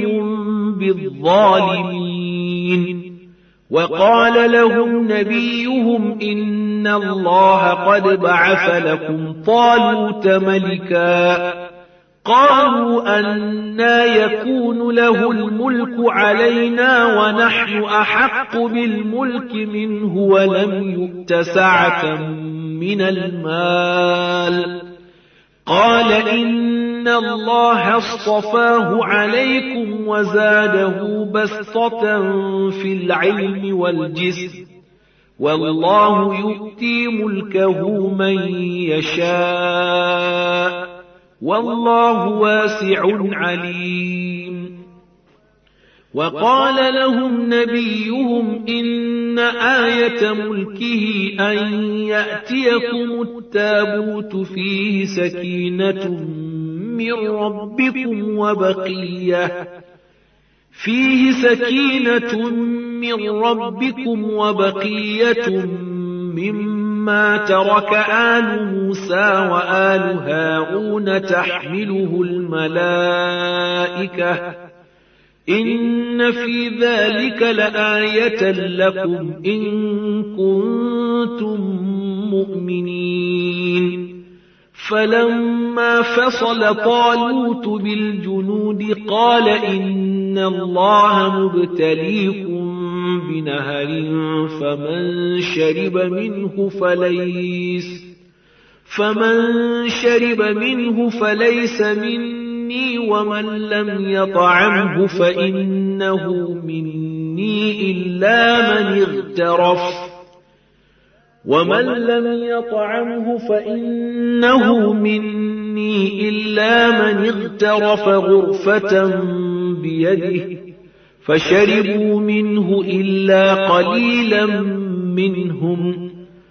بالظالمين وقال لهم نبيهم إن الله قد بعث لكم طالوت ملكا قالوا أنى يكون له الملك علينا ونحن أحق بالملك منه ولم يؤت سعة من المال قال إن الله اصطفاه عليكم وزاده بسطة في العلم والجسم والله يؤتي ملكه من يشاء والله واسع عليم وقال لهم نبيهم إن آية ملكه أن يأتيكم التابوت فيه سكينة من ربكم وبقية فيه سكينة من ربكم وبقية مما ترك آل موسى وآل هارون تحمله الملائكة إن في ذلك لآية لكم إن كنتم مؤمنين فلما فصل طالوت بالجنود قال إن الله مبتليكم بنهر فمن شرب منه فليس فمن شرب منه فليس مني ومن لم يطعمه فإنه مني إلا من اغترف ومن لم يطعمه فإنه مني إلا من اغترف غرفة بيده فشربوا منه إلا قليلا منهم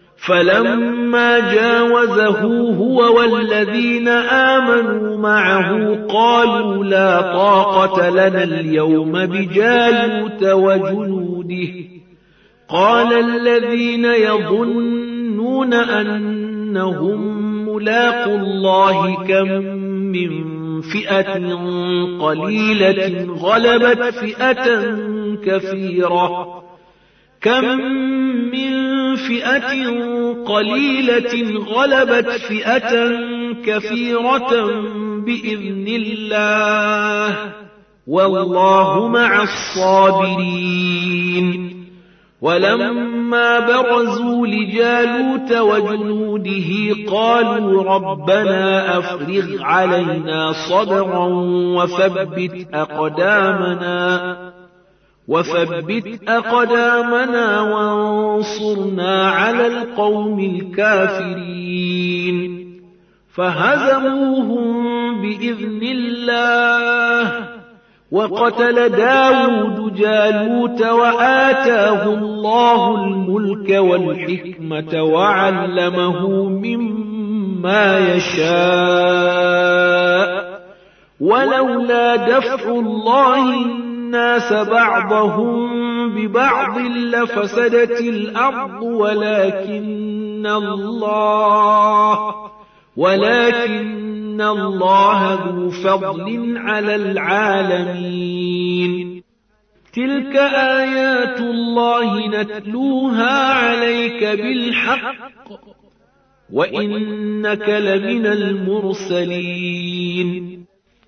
فلما جاوزه هو والذين آمنوا معه قالوا لا طاقة لنا اليوم بجالوت وجنوده قال الذين يظنون أنهم ملاقوا الله كم من فئة قليلة غلبت فئة كثيرة كم من فئة قليلة غلبت فئة كثيرة بإذن الله والله مع الصابرين ولما برزوا لجالوت وجنوده قالوا ربنا أفرغ علينا صبرا وثبت أقدامنا وثبت أقدامنا وانصرنا على القوم الكافرين فهزموهم بإذن الله وقتل داود جالوت وآتاه الله الملك والحكمة وعلمه مما يشاء ولولا دفع الله الناس بعضهم ببعض لفسدت الأرض ولكن الله ولكن الله ذو فضل على العالمين. تلك آيات الله نتلوها عليك بالحق وإنك لمن المرسلين.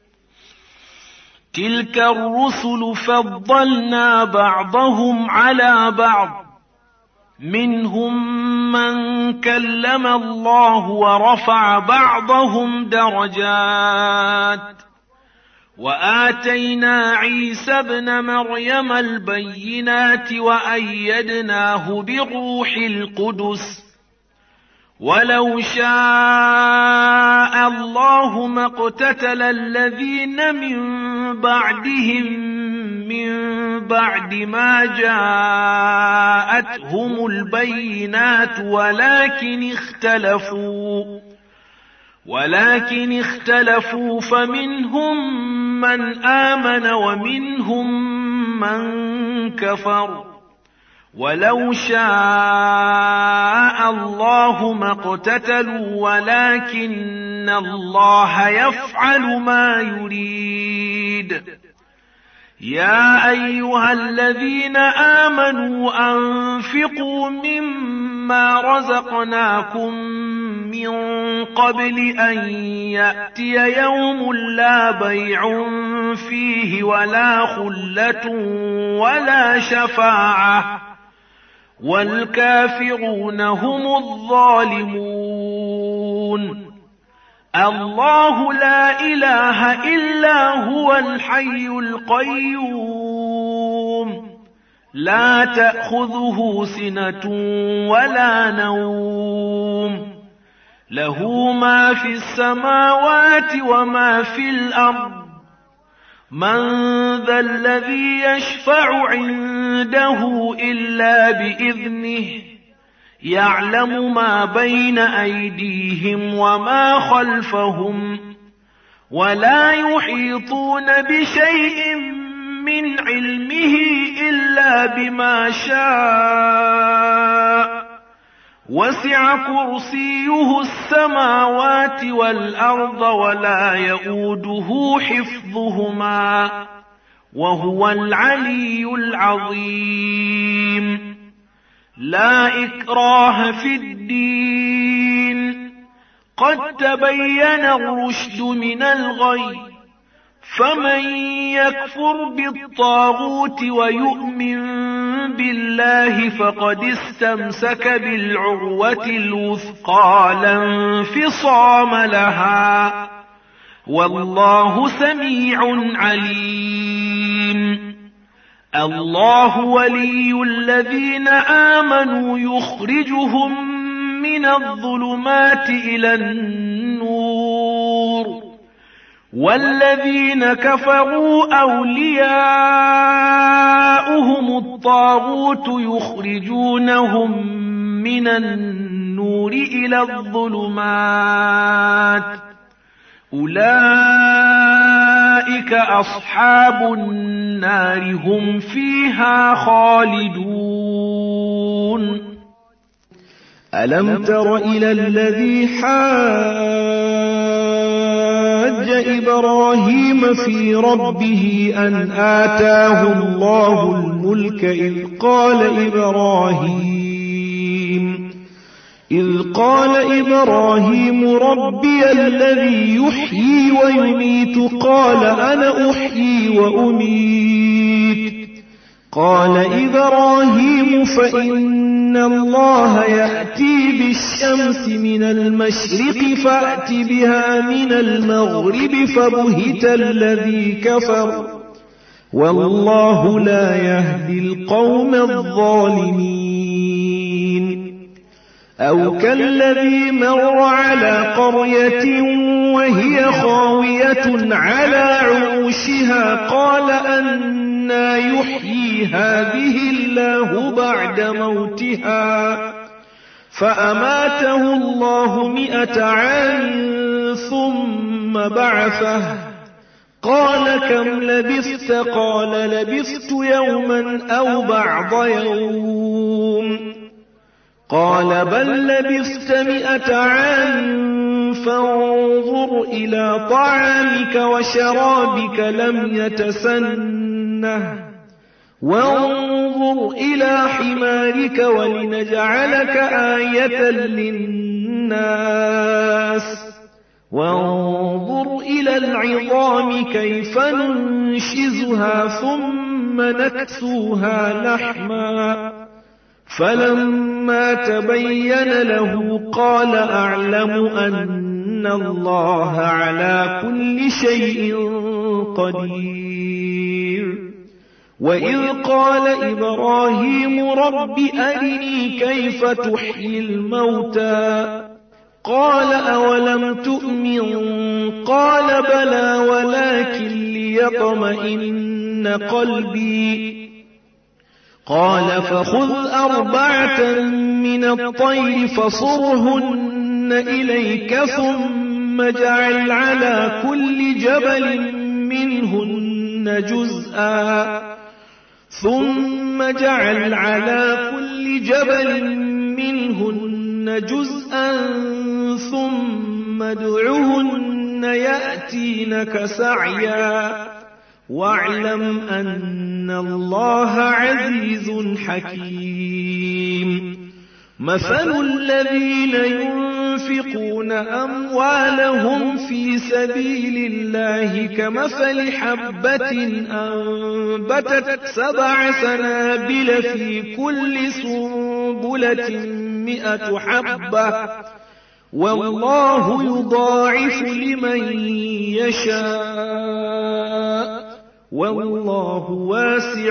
تلك الرسل فضلنا بعضهم على بعض منهم من كلم الله ورفع بعضهم درجات وآتينا عيسى ابن مريم البينات وأيدناه بروح القدس ولو شاء الله ما اقتتل الذين من بعدهم من بعد ما جاءتهم البينات ولكن اختلفوا ولكن اختلفوا فمنهم من آمن ومنهم من كفر ولو شاء الله ما اقتتلوا ولكن الله يفعل ما يريد. يا أيها الذين آمنوا أنفقوا مما رزقناكم من قبل أن يأتي يوم لا بيع فيه ولا خلة ولا شفاعة والكافرون هم الظالمون. الله لا إله إلا هو الحي القيوم لا تأخذه سنة ولا نوم له ما في السماوات وما في الأرض من ذا الذي يشفع عنده إلا بإذنه يعلم ما بين أيديهم وما خلفهم ولا يحيطون بشيء من علمه إلا بما شاء وسع كرسيه السماوات والأرض ولا يؤوده حفظهما وهو العلي العظيم. لا إكراه في الدين قد تبين الرشد من الغي فمن يكفر بالطاغوت ويؤمن بالله فقد استمسك بالعروة الوثقى لا انفصام لها والله سميع عليم. الله ولي الذين آمنوا يخرجهم من الظلمات إلى النور والذين كفروا أولياؤهم الطاغوت يخرجونهم من النور إلى الظلمات أولئك أصحاب النار هم فيها خالدون. ألم تر إلى الذي حاج إبراهيم في ربه أن آتاه الله الملك إذ قال إبراهيم إذ قال إبراهيم ربي الذي يحيي ويميت قال أنا أحيي وأميت قال إبراهيم فإن الله يأتي بالشمس من المشرق فأت بها من المغرب فبهت الذي كفر والله لا يهدي القوم الظالمين. أو كالذي مر على قرية وهي خاوية على عروشها قال أنى يحيي هذه الله بعد موتها فأماته الله مئة عام ثم بعثه قال كم لبثت؟ قال لبثت يوما أو بعض يوم. قال بل لبثت مئة عام فانظر إلى طعامك وشرابك لم يتسنه وانظر إلى حمارك ولنجعلك آية للناس وانظر إلى العظام كيف ننشزها ثم نكسوها لحما. فلما تبين له قال أعلم أن الله على كل شيء قدير. وإذ قال إبراهيم رب أرني كيف تحيي الموتى قال أولم تؤمن قال بلى ولكن ليطمئن قلبي. قال فخذ أربعة من الطير فصرهن إليك ثم اجعل على كل جبل منهن جزءا ثم اجعل على كل جبل منهن جزءا ثم ادعهن يأتينك سعيا واعلم أن الله عزيز حكيم. مثل الذين ينفقون أموالهم في سبيل الله كمثل حبة أنبتت سبع سنابل في كل سنبلة مئة حبة والله يضاعف لمن يشاء والله واسع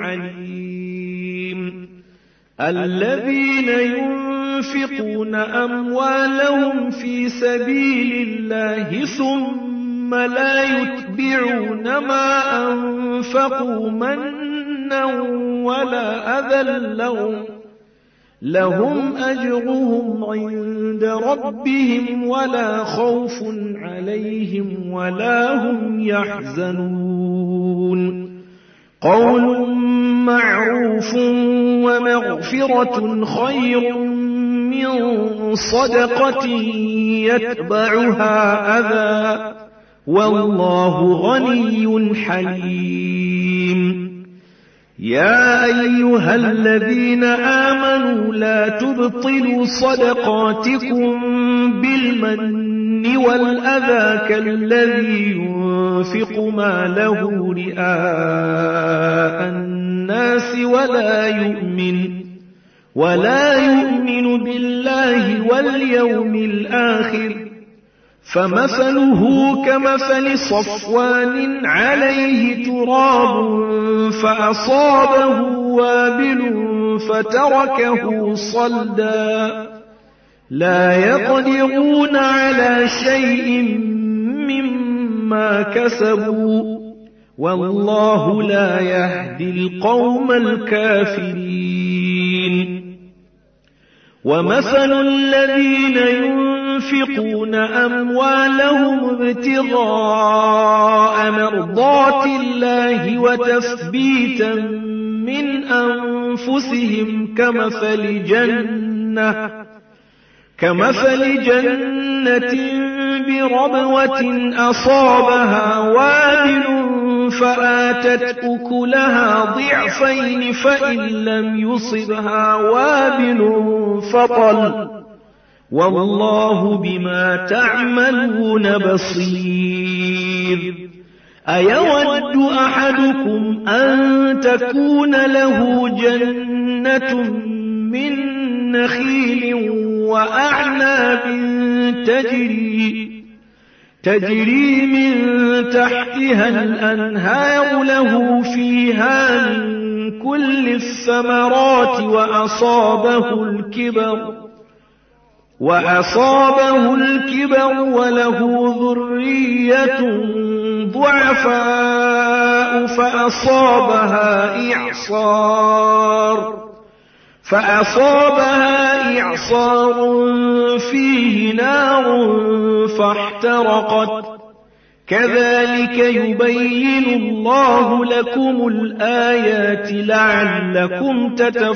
عليم. الذين ينفقون أموالهم في سبيل الله ثم لا يتبعون ما أنفقوا منا ولا أذى لهم لهم أجرهم عند ربهم ولا خوف عليهم ولا هم يحزنون. قول معروف ومغفرة خير من صدقة يتبعها أذى والله غني حليم. يا أيها الذين آمنوا لا تبطلوا صدقاتكم بالمن والأذى كالذي ينفق ماله رئاء الناس ولا يؤمن ولا يؤمن بالله واليوم الآخر فمثله كمثل صفوان عليه تراب فأصابه وابل فتركه صلدا لا يقدرون على شيء مما كسبوا والله لا يهدي القوم الكافرين. ومثل الذين ينفقون أموالهم ابتغاء مرضات الله وتثبيتا من أنفسهم كمثل جنة كمثل جنة بربوة أصابها وابل فآتت أكلها ضعفين فإن لم يصبها وابل فطل والله بما تعملون بصير. أيود أحدكم أن تكون له جنة من نخيل وأعناب تجري تجري من تحتها الأنهار له فيها من كل الثمرات وأصابه الكبر وأصابه الكبر وله ذرية ضعفاء فأصابها إعصار فأصابها إعصار فيه نار فاحترقت كذلك يبين الله لكم الآيات لعلكم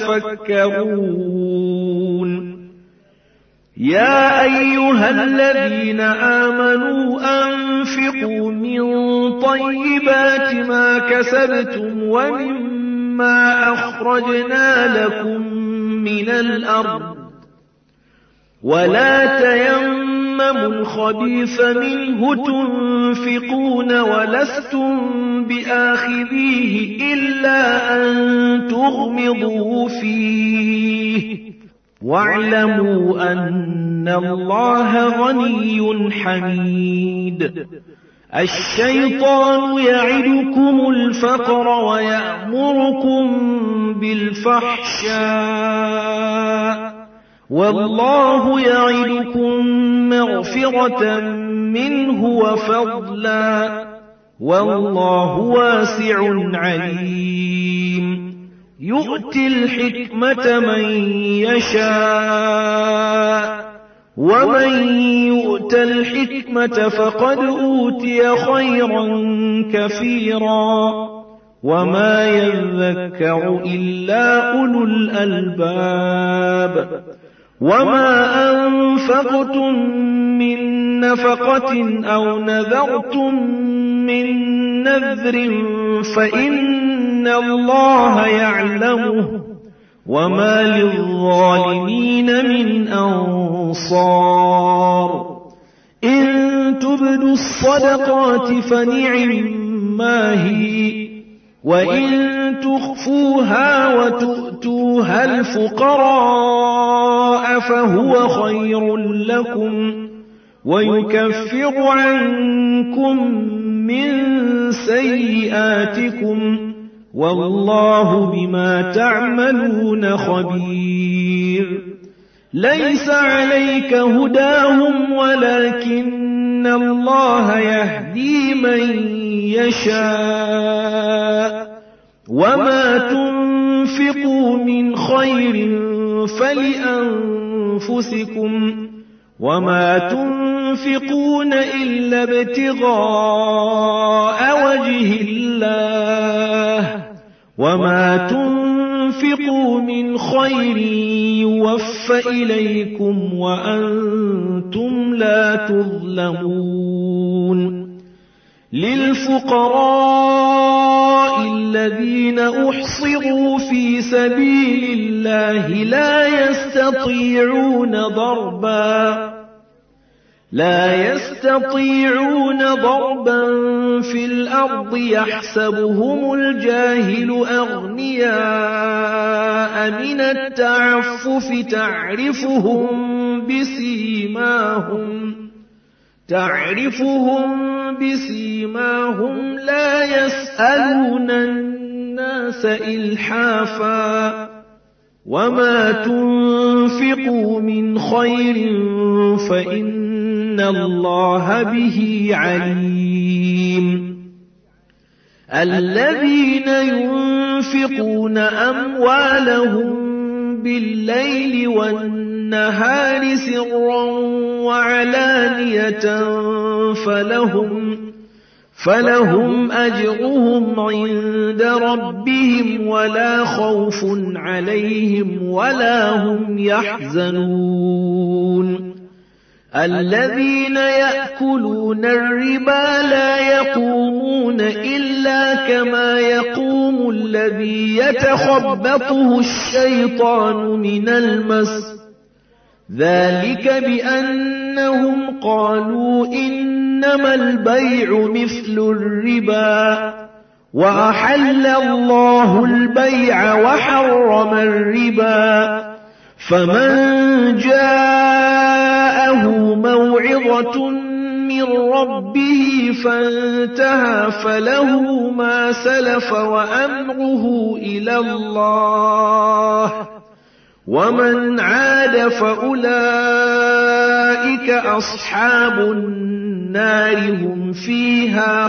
تتفكرون يا أيها الذين آمنوا أنفقوا من طيبات ما كسبتم ومما أخرجنا لكم من الأرض ولا تيمموا الخبيث منه تنفقون ولستم بآخذيه إلا أن تغمضوا فيه واعلموا أن الله غني حميد الشيطان يعدكم الفقر ويأمركم بالفحشاء والله يعدكم مغفرة منه وفضلا والله واسع عليم يؤتي الحكمة من يشاء ومن يؤت الحكمة فقد أوتي خيرا كثيرا وما يذكر إلا أولو الألباب وما أنفقتم من نفقة أو نذرتم من نذر فإن الله يعلمه وما للظالمين من أنصار إن تبدوا الصدقات فنعما هي وإن تخفوها وتؤتوها الفقراء فهو خير لكم ويكفر عنكم من سيئاتكم والله بما تعملون خبير ليس عليك هداهم ولكن الله يهدي من يشاء وما تنفقوا من خير فلأنفسكم وما تنفقون إلا ابتغاء وجه الله وما تنفقوا من خير يوفى إليكم وأنتم لا تظلمون للفقراء الذين أحصروا في سبيل الله لا يستطيعون ضربا لا يستطيعون ضربا في الأرض يحسبهم الجاهل أغنياء من التعفف تعرفهم بسيماهم تعرفهم بسيماهم لا يسألون الناس إلحافا وما تنفقوا من خير فإن الله به عليم الذين ينفقون أموالهم بالليل والنهار سرا وعلانية فلهم فلهم أجرهم عند ربهم ولا خوف عليهم ولا هم يحزنون الذين يأكلون الربا لا يقومون إلا كما يقوم الذي يتخبطه الشيطان من المس ذلك بأنهم قالوا إنما البيع مثل الربا وأحل الله البيع وحرم الربا فمن جاءه موعظة من ربه فانتهى فله ما سلف وأمره إلى الله ومن عاد فأولئك أصحاب النار هم فيها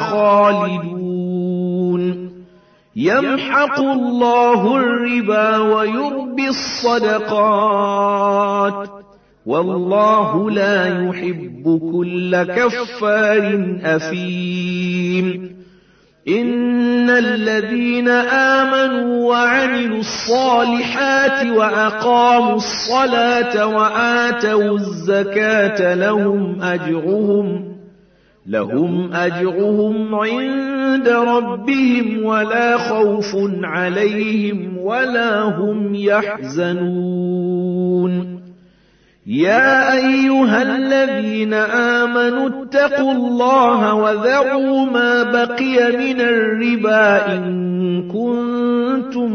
خالدون يمحق الله الربا ويربي الصدقات والله لا يحب كل كفار أثيم. إن الذين آمنوا وعملوا الصالحات وأقاموا الصلاة وآتوا الزكاة لهم أجرهم لهم أجرهم عند ربهم ولا خوف عليهم ولا هم يحزنون. يا أيها الذين آمنوا اتقوا الله وذروا ما بقي من الربا إن كنتم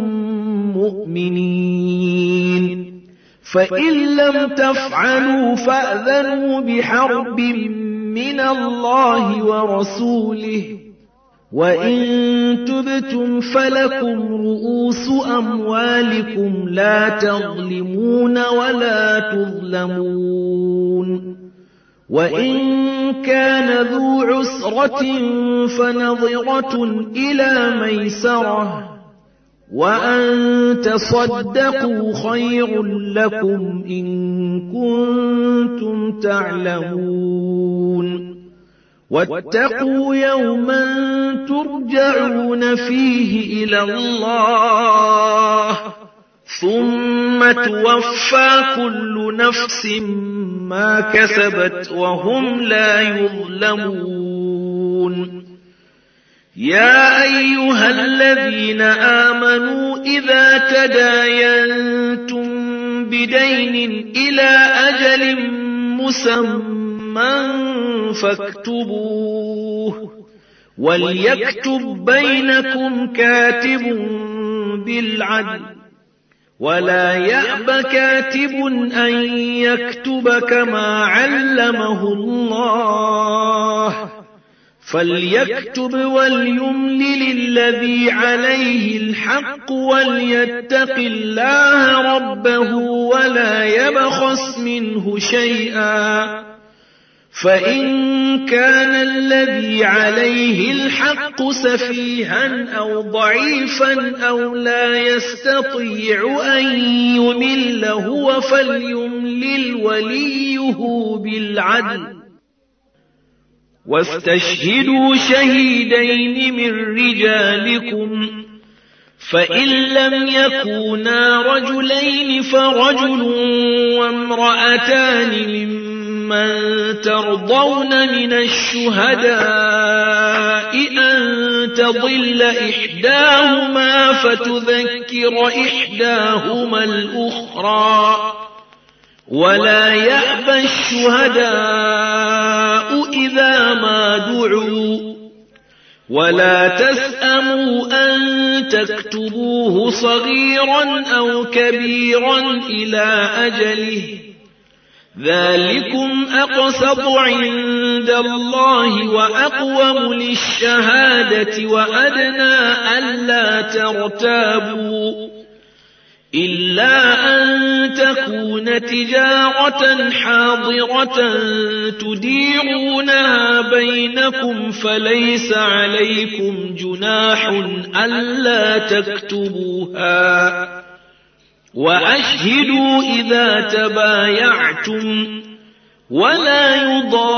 مؤمنين، فإن لم تفعلوا فأذنوا بحرب من الله ورسوله، وإن تبتم فلكم رؤوس أموالكم لا تظلمون ولا تظلمون. وإن كان ذو عسرة فنظرة إلى ميسرة، وأن تصدقوا خير لكم إن كنتم تعلمون. واتقوا يوما ترجعون فيه إلى الله ثم توفى كل نفس ما كسبت وهم لا يظلمون. يا أيها الذين آمنوا إذا تداينتم بدين إلى أجل مسمى فاكتبوه، وليكتب بينكم كاتب بالعدل، ولا يأب كاتب أن يكتب كما علمه الله، فليكتب وليملل الذي عليه الحق وليتق الله ربه ولا يبخس منه شيئا، فإن كان الذي عليه الحق سفيها أو ضعيفا أو لا يستطيع أن يمل هو فليملل وليه بالعدل، واستشهدوا شهيدين من رجالكم، فإن لم يكونا رجلين فرجل وامرأتان ممن ترضون من الشهداء أن تضل إحداهما فتذكر إحداهما الأخرى، ولا يأبى الشهداء إذا ما دعوا، ولا تسأموا أن تكتبوه صغيرا أو كبيرا إلى أجله، ذلكم أقسط عند الله وأقوم للشهادة وأدنى ألا ترتابوا، إلا أن تكون تجارة حاضرة تديرونها بينكم فليس عليكم جناح ألا تكتبوها، وأشهدوا إذا تبايعتم، ولا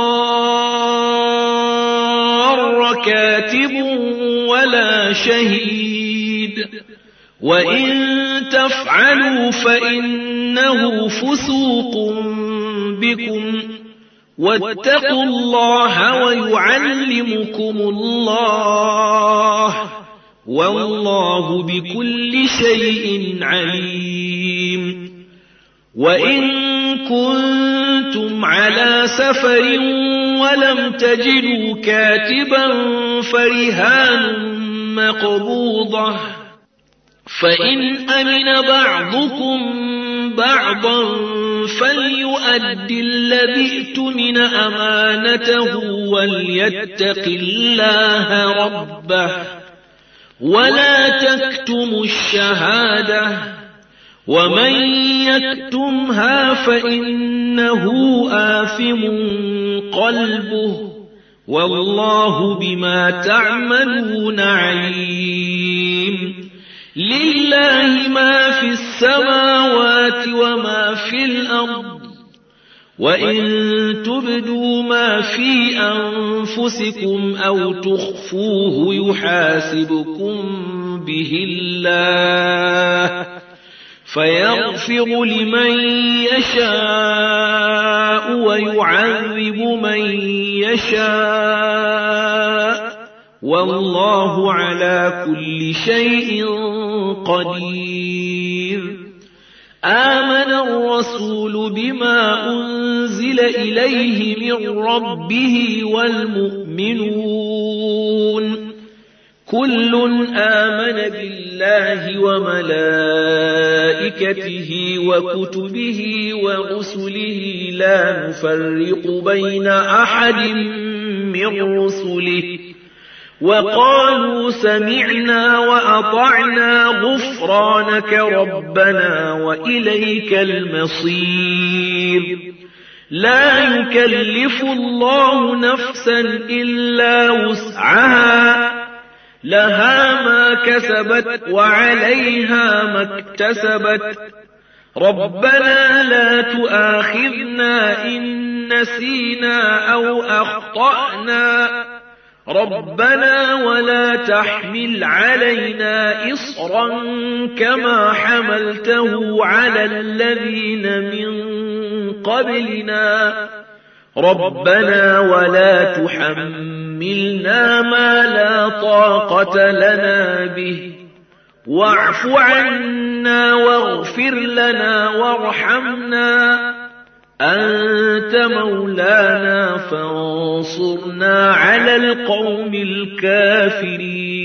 يضار كاتب ولا شهيد، وإن تفعلوا فإنه فسوق بكم، واتقوا الله ويعلمكم الله، والله بكل شيء عليم. وإن كنتم على سفر ولم تجدوا كاتبا فرهان مقبوضة، فإن أمن بعضكم بعضا فليؤد الذي ائتمن أمانته وليتق الله ربه، ولا تكتموا الشهادة، ومن يكتمها فإنه آثم قلبه، والله بما تعملون عليم. لله ما في السماوات وما في الأرض، وإن تبدوا ما في أنفسكم أو تخفوه يحاسبكم به الله فيغفر لمن يشاء ويعذب من يشاء والله على كل شيء قدير. آمن الرسول بما أنزل إليه من ربه والمؤمنون كل آمن بالله وملائكته وكتبه ورسله لا نفرق بين أحد من رسله وقالوا سمعنا وأطعنا غفرانك ربنا وإليك المصير. لا يكلف الله نفسا إلا وسعها لها ما كسبت وعليها ما اكتسبت ربنا لا تؤاخذنا إن نسينا أو أخطأنا ربنا ولا تحمل علينا إصرا كما حملته على الذين من قبلنا ربنا ولا تحملنا ما لا طاقة لنا به واعف عنا واغفر لنا وارحمنا أنت مولانا فانصرنا على القوم الكافرين.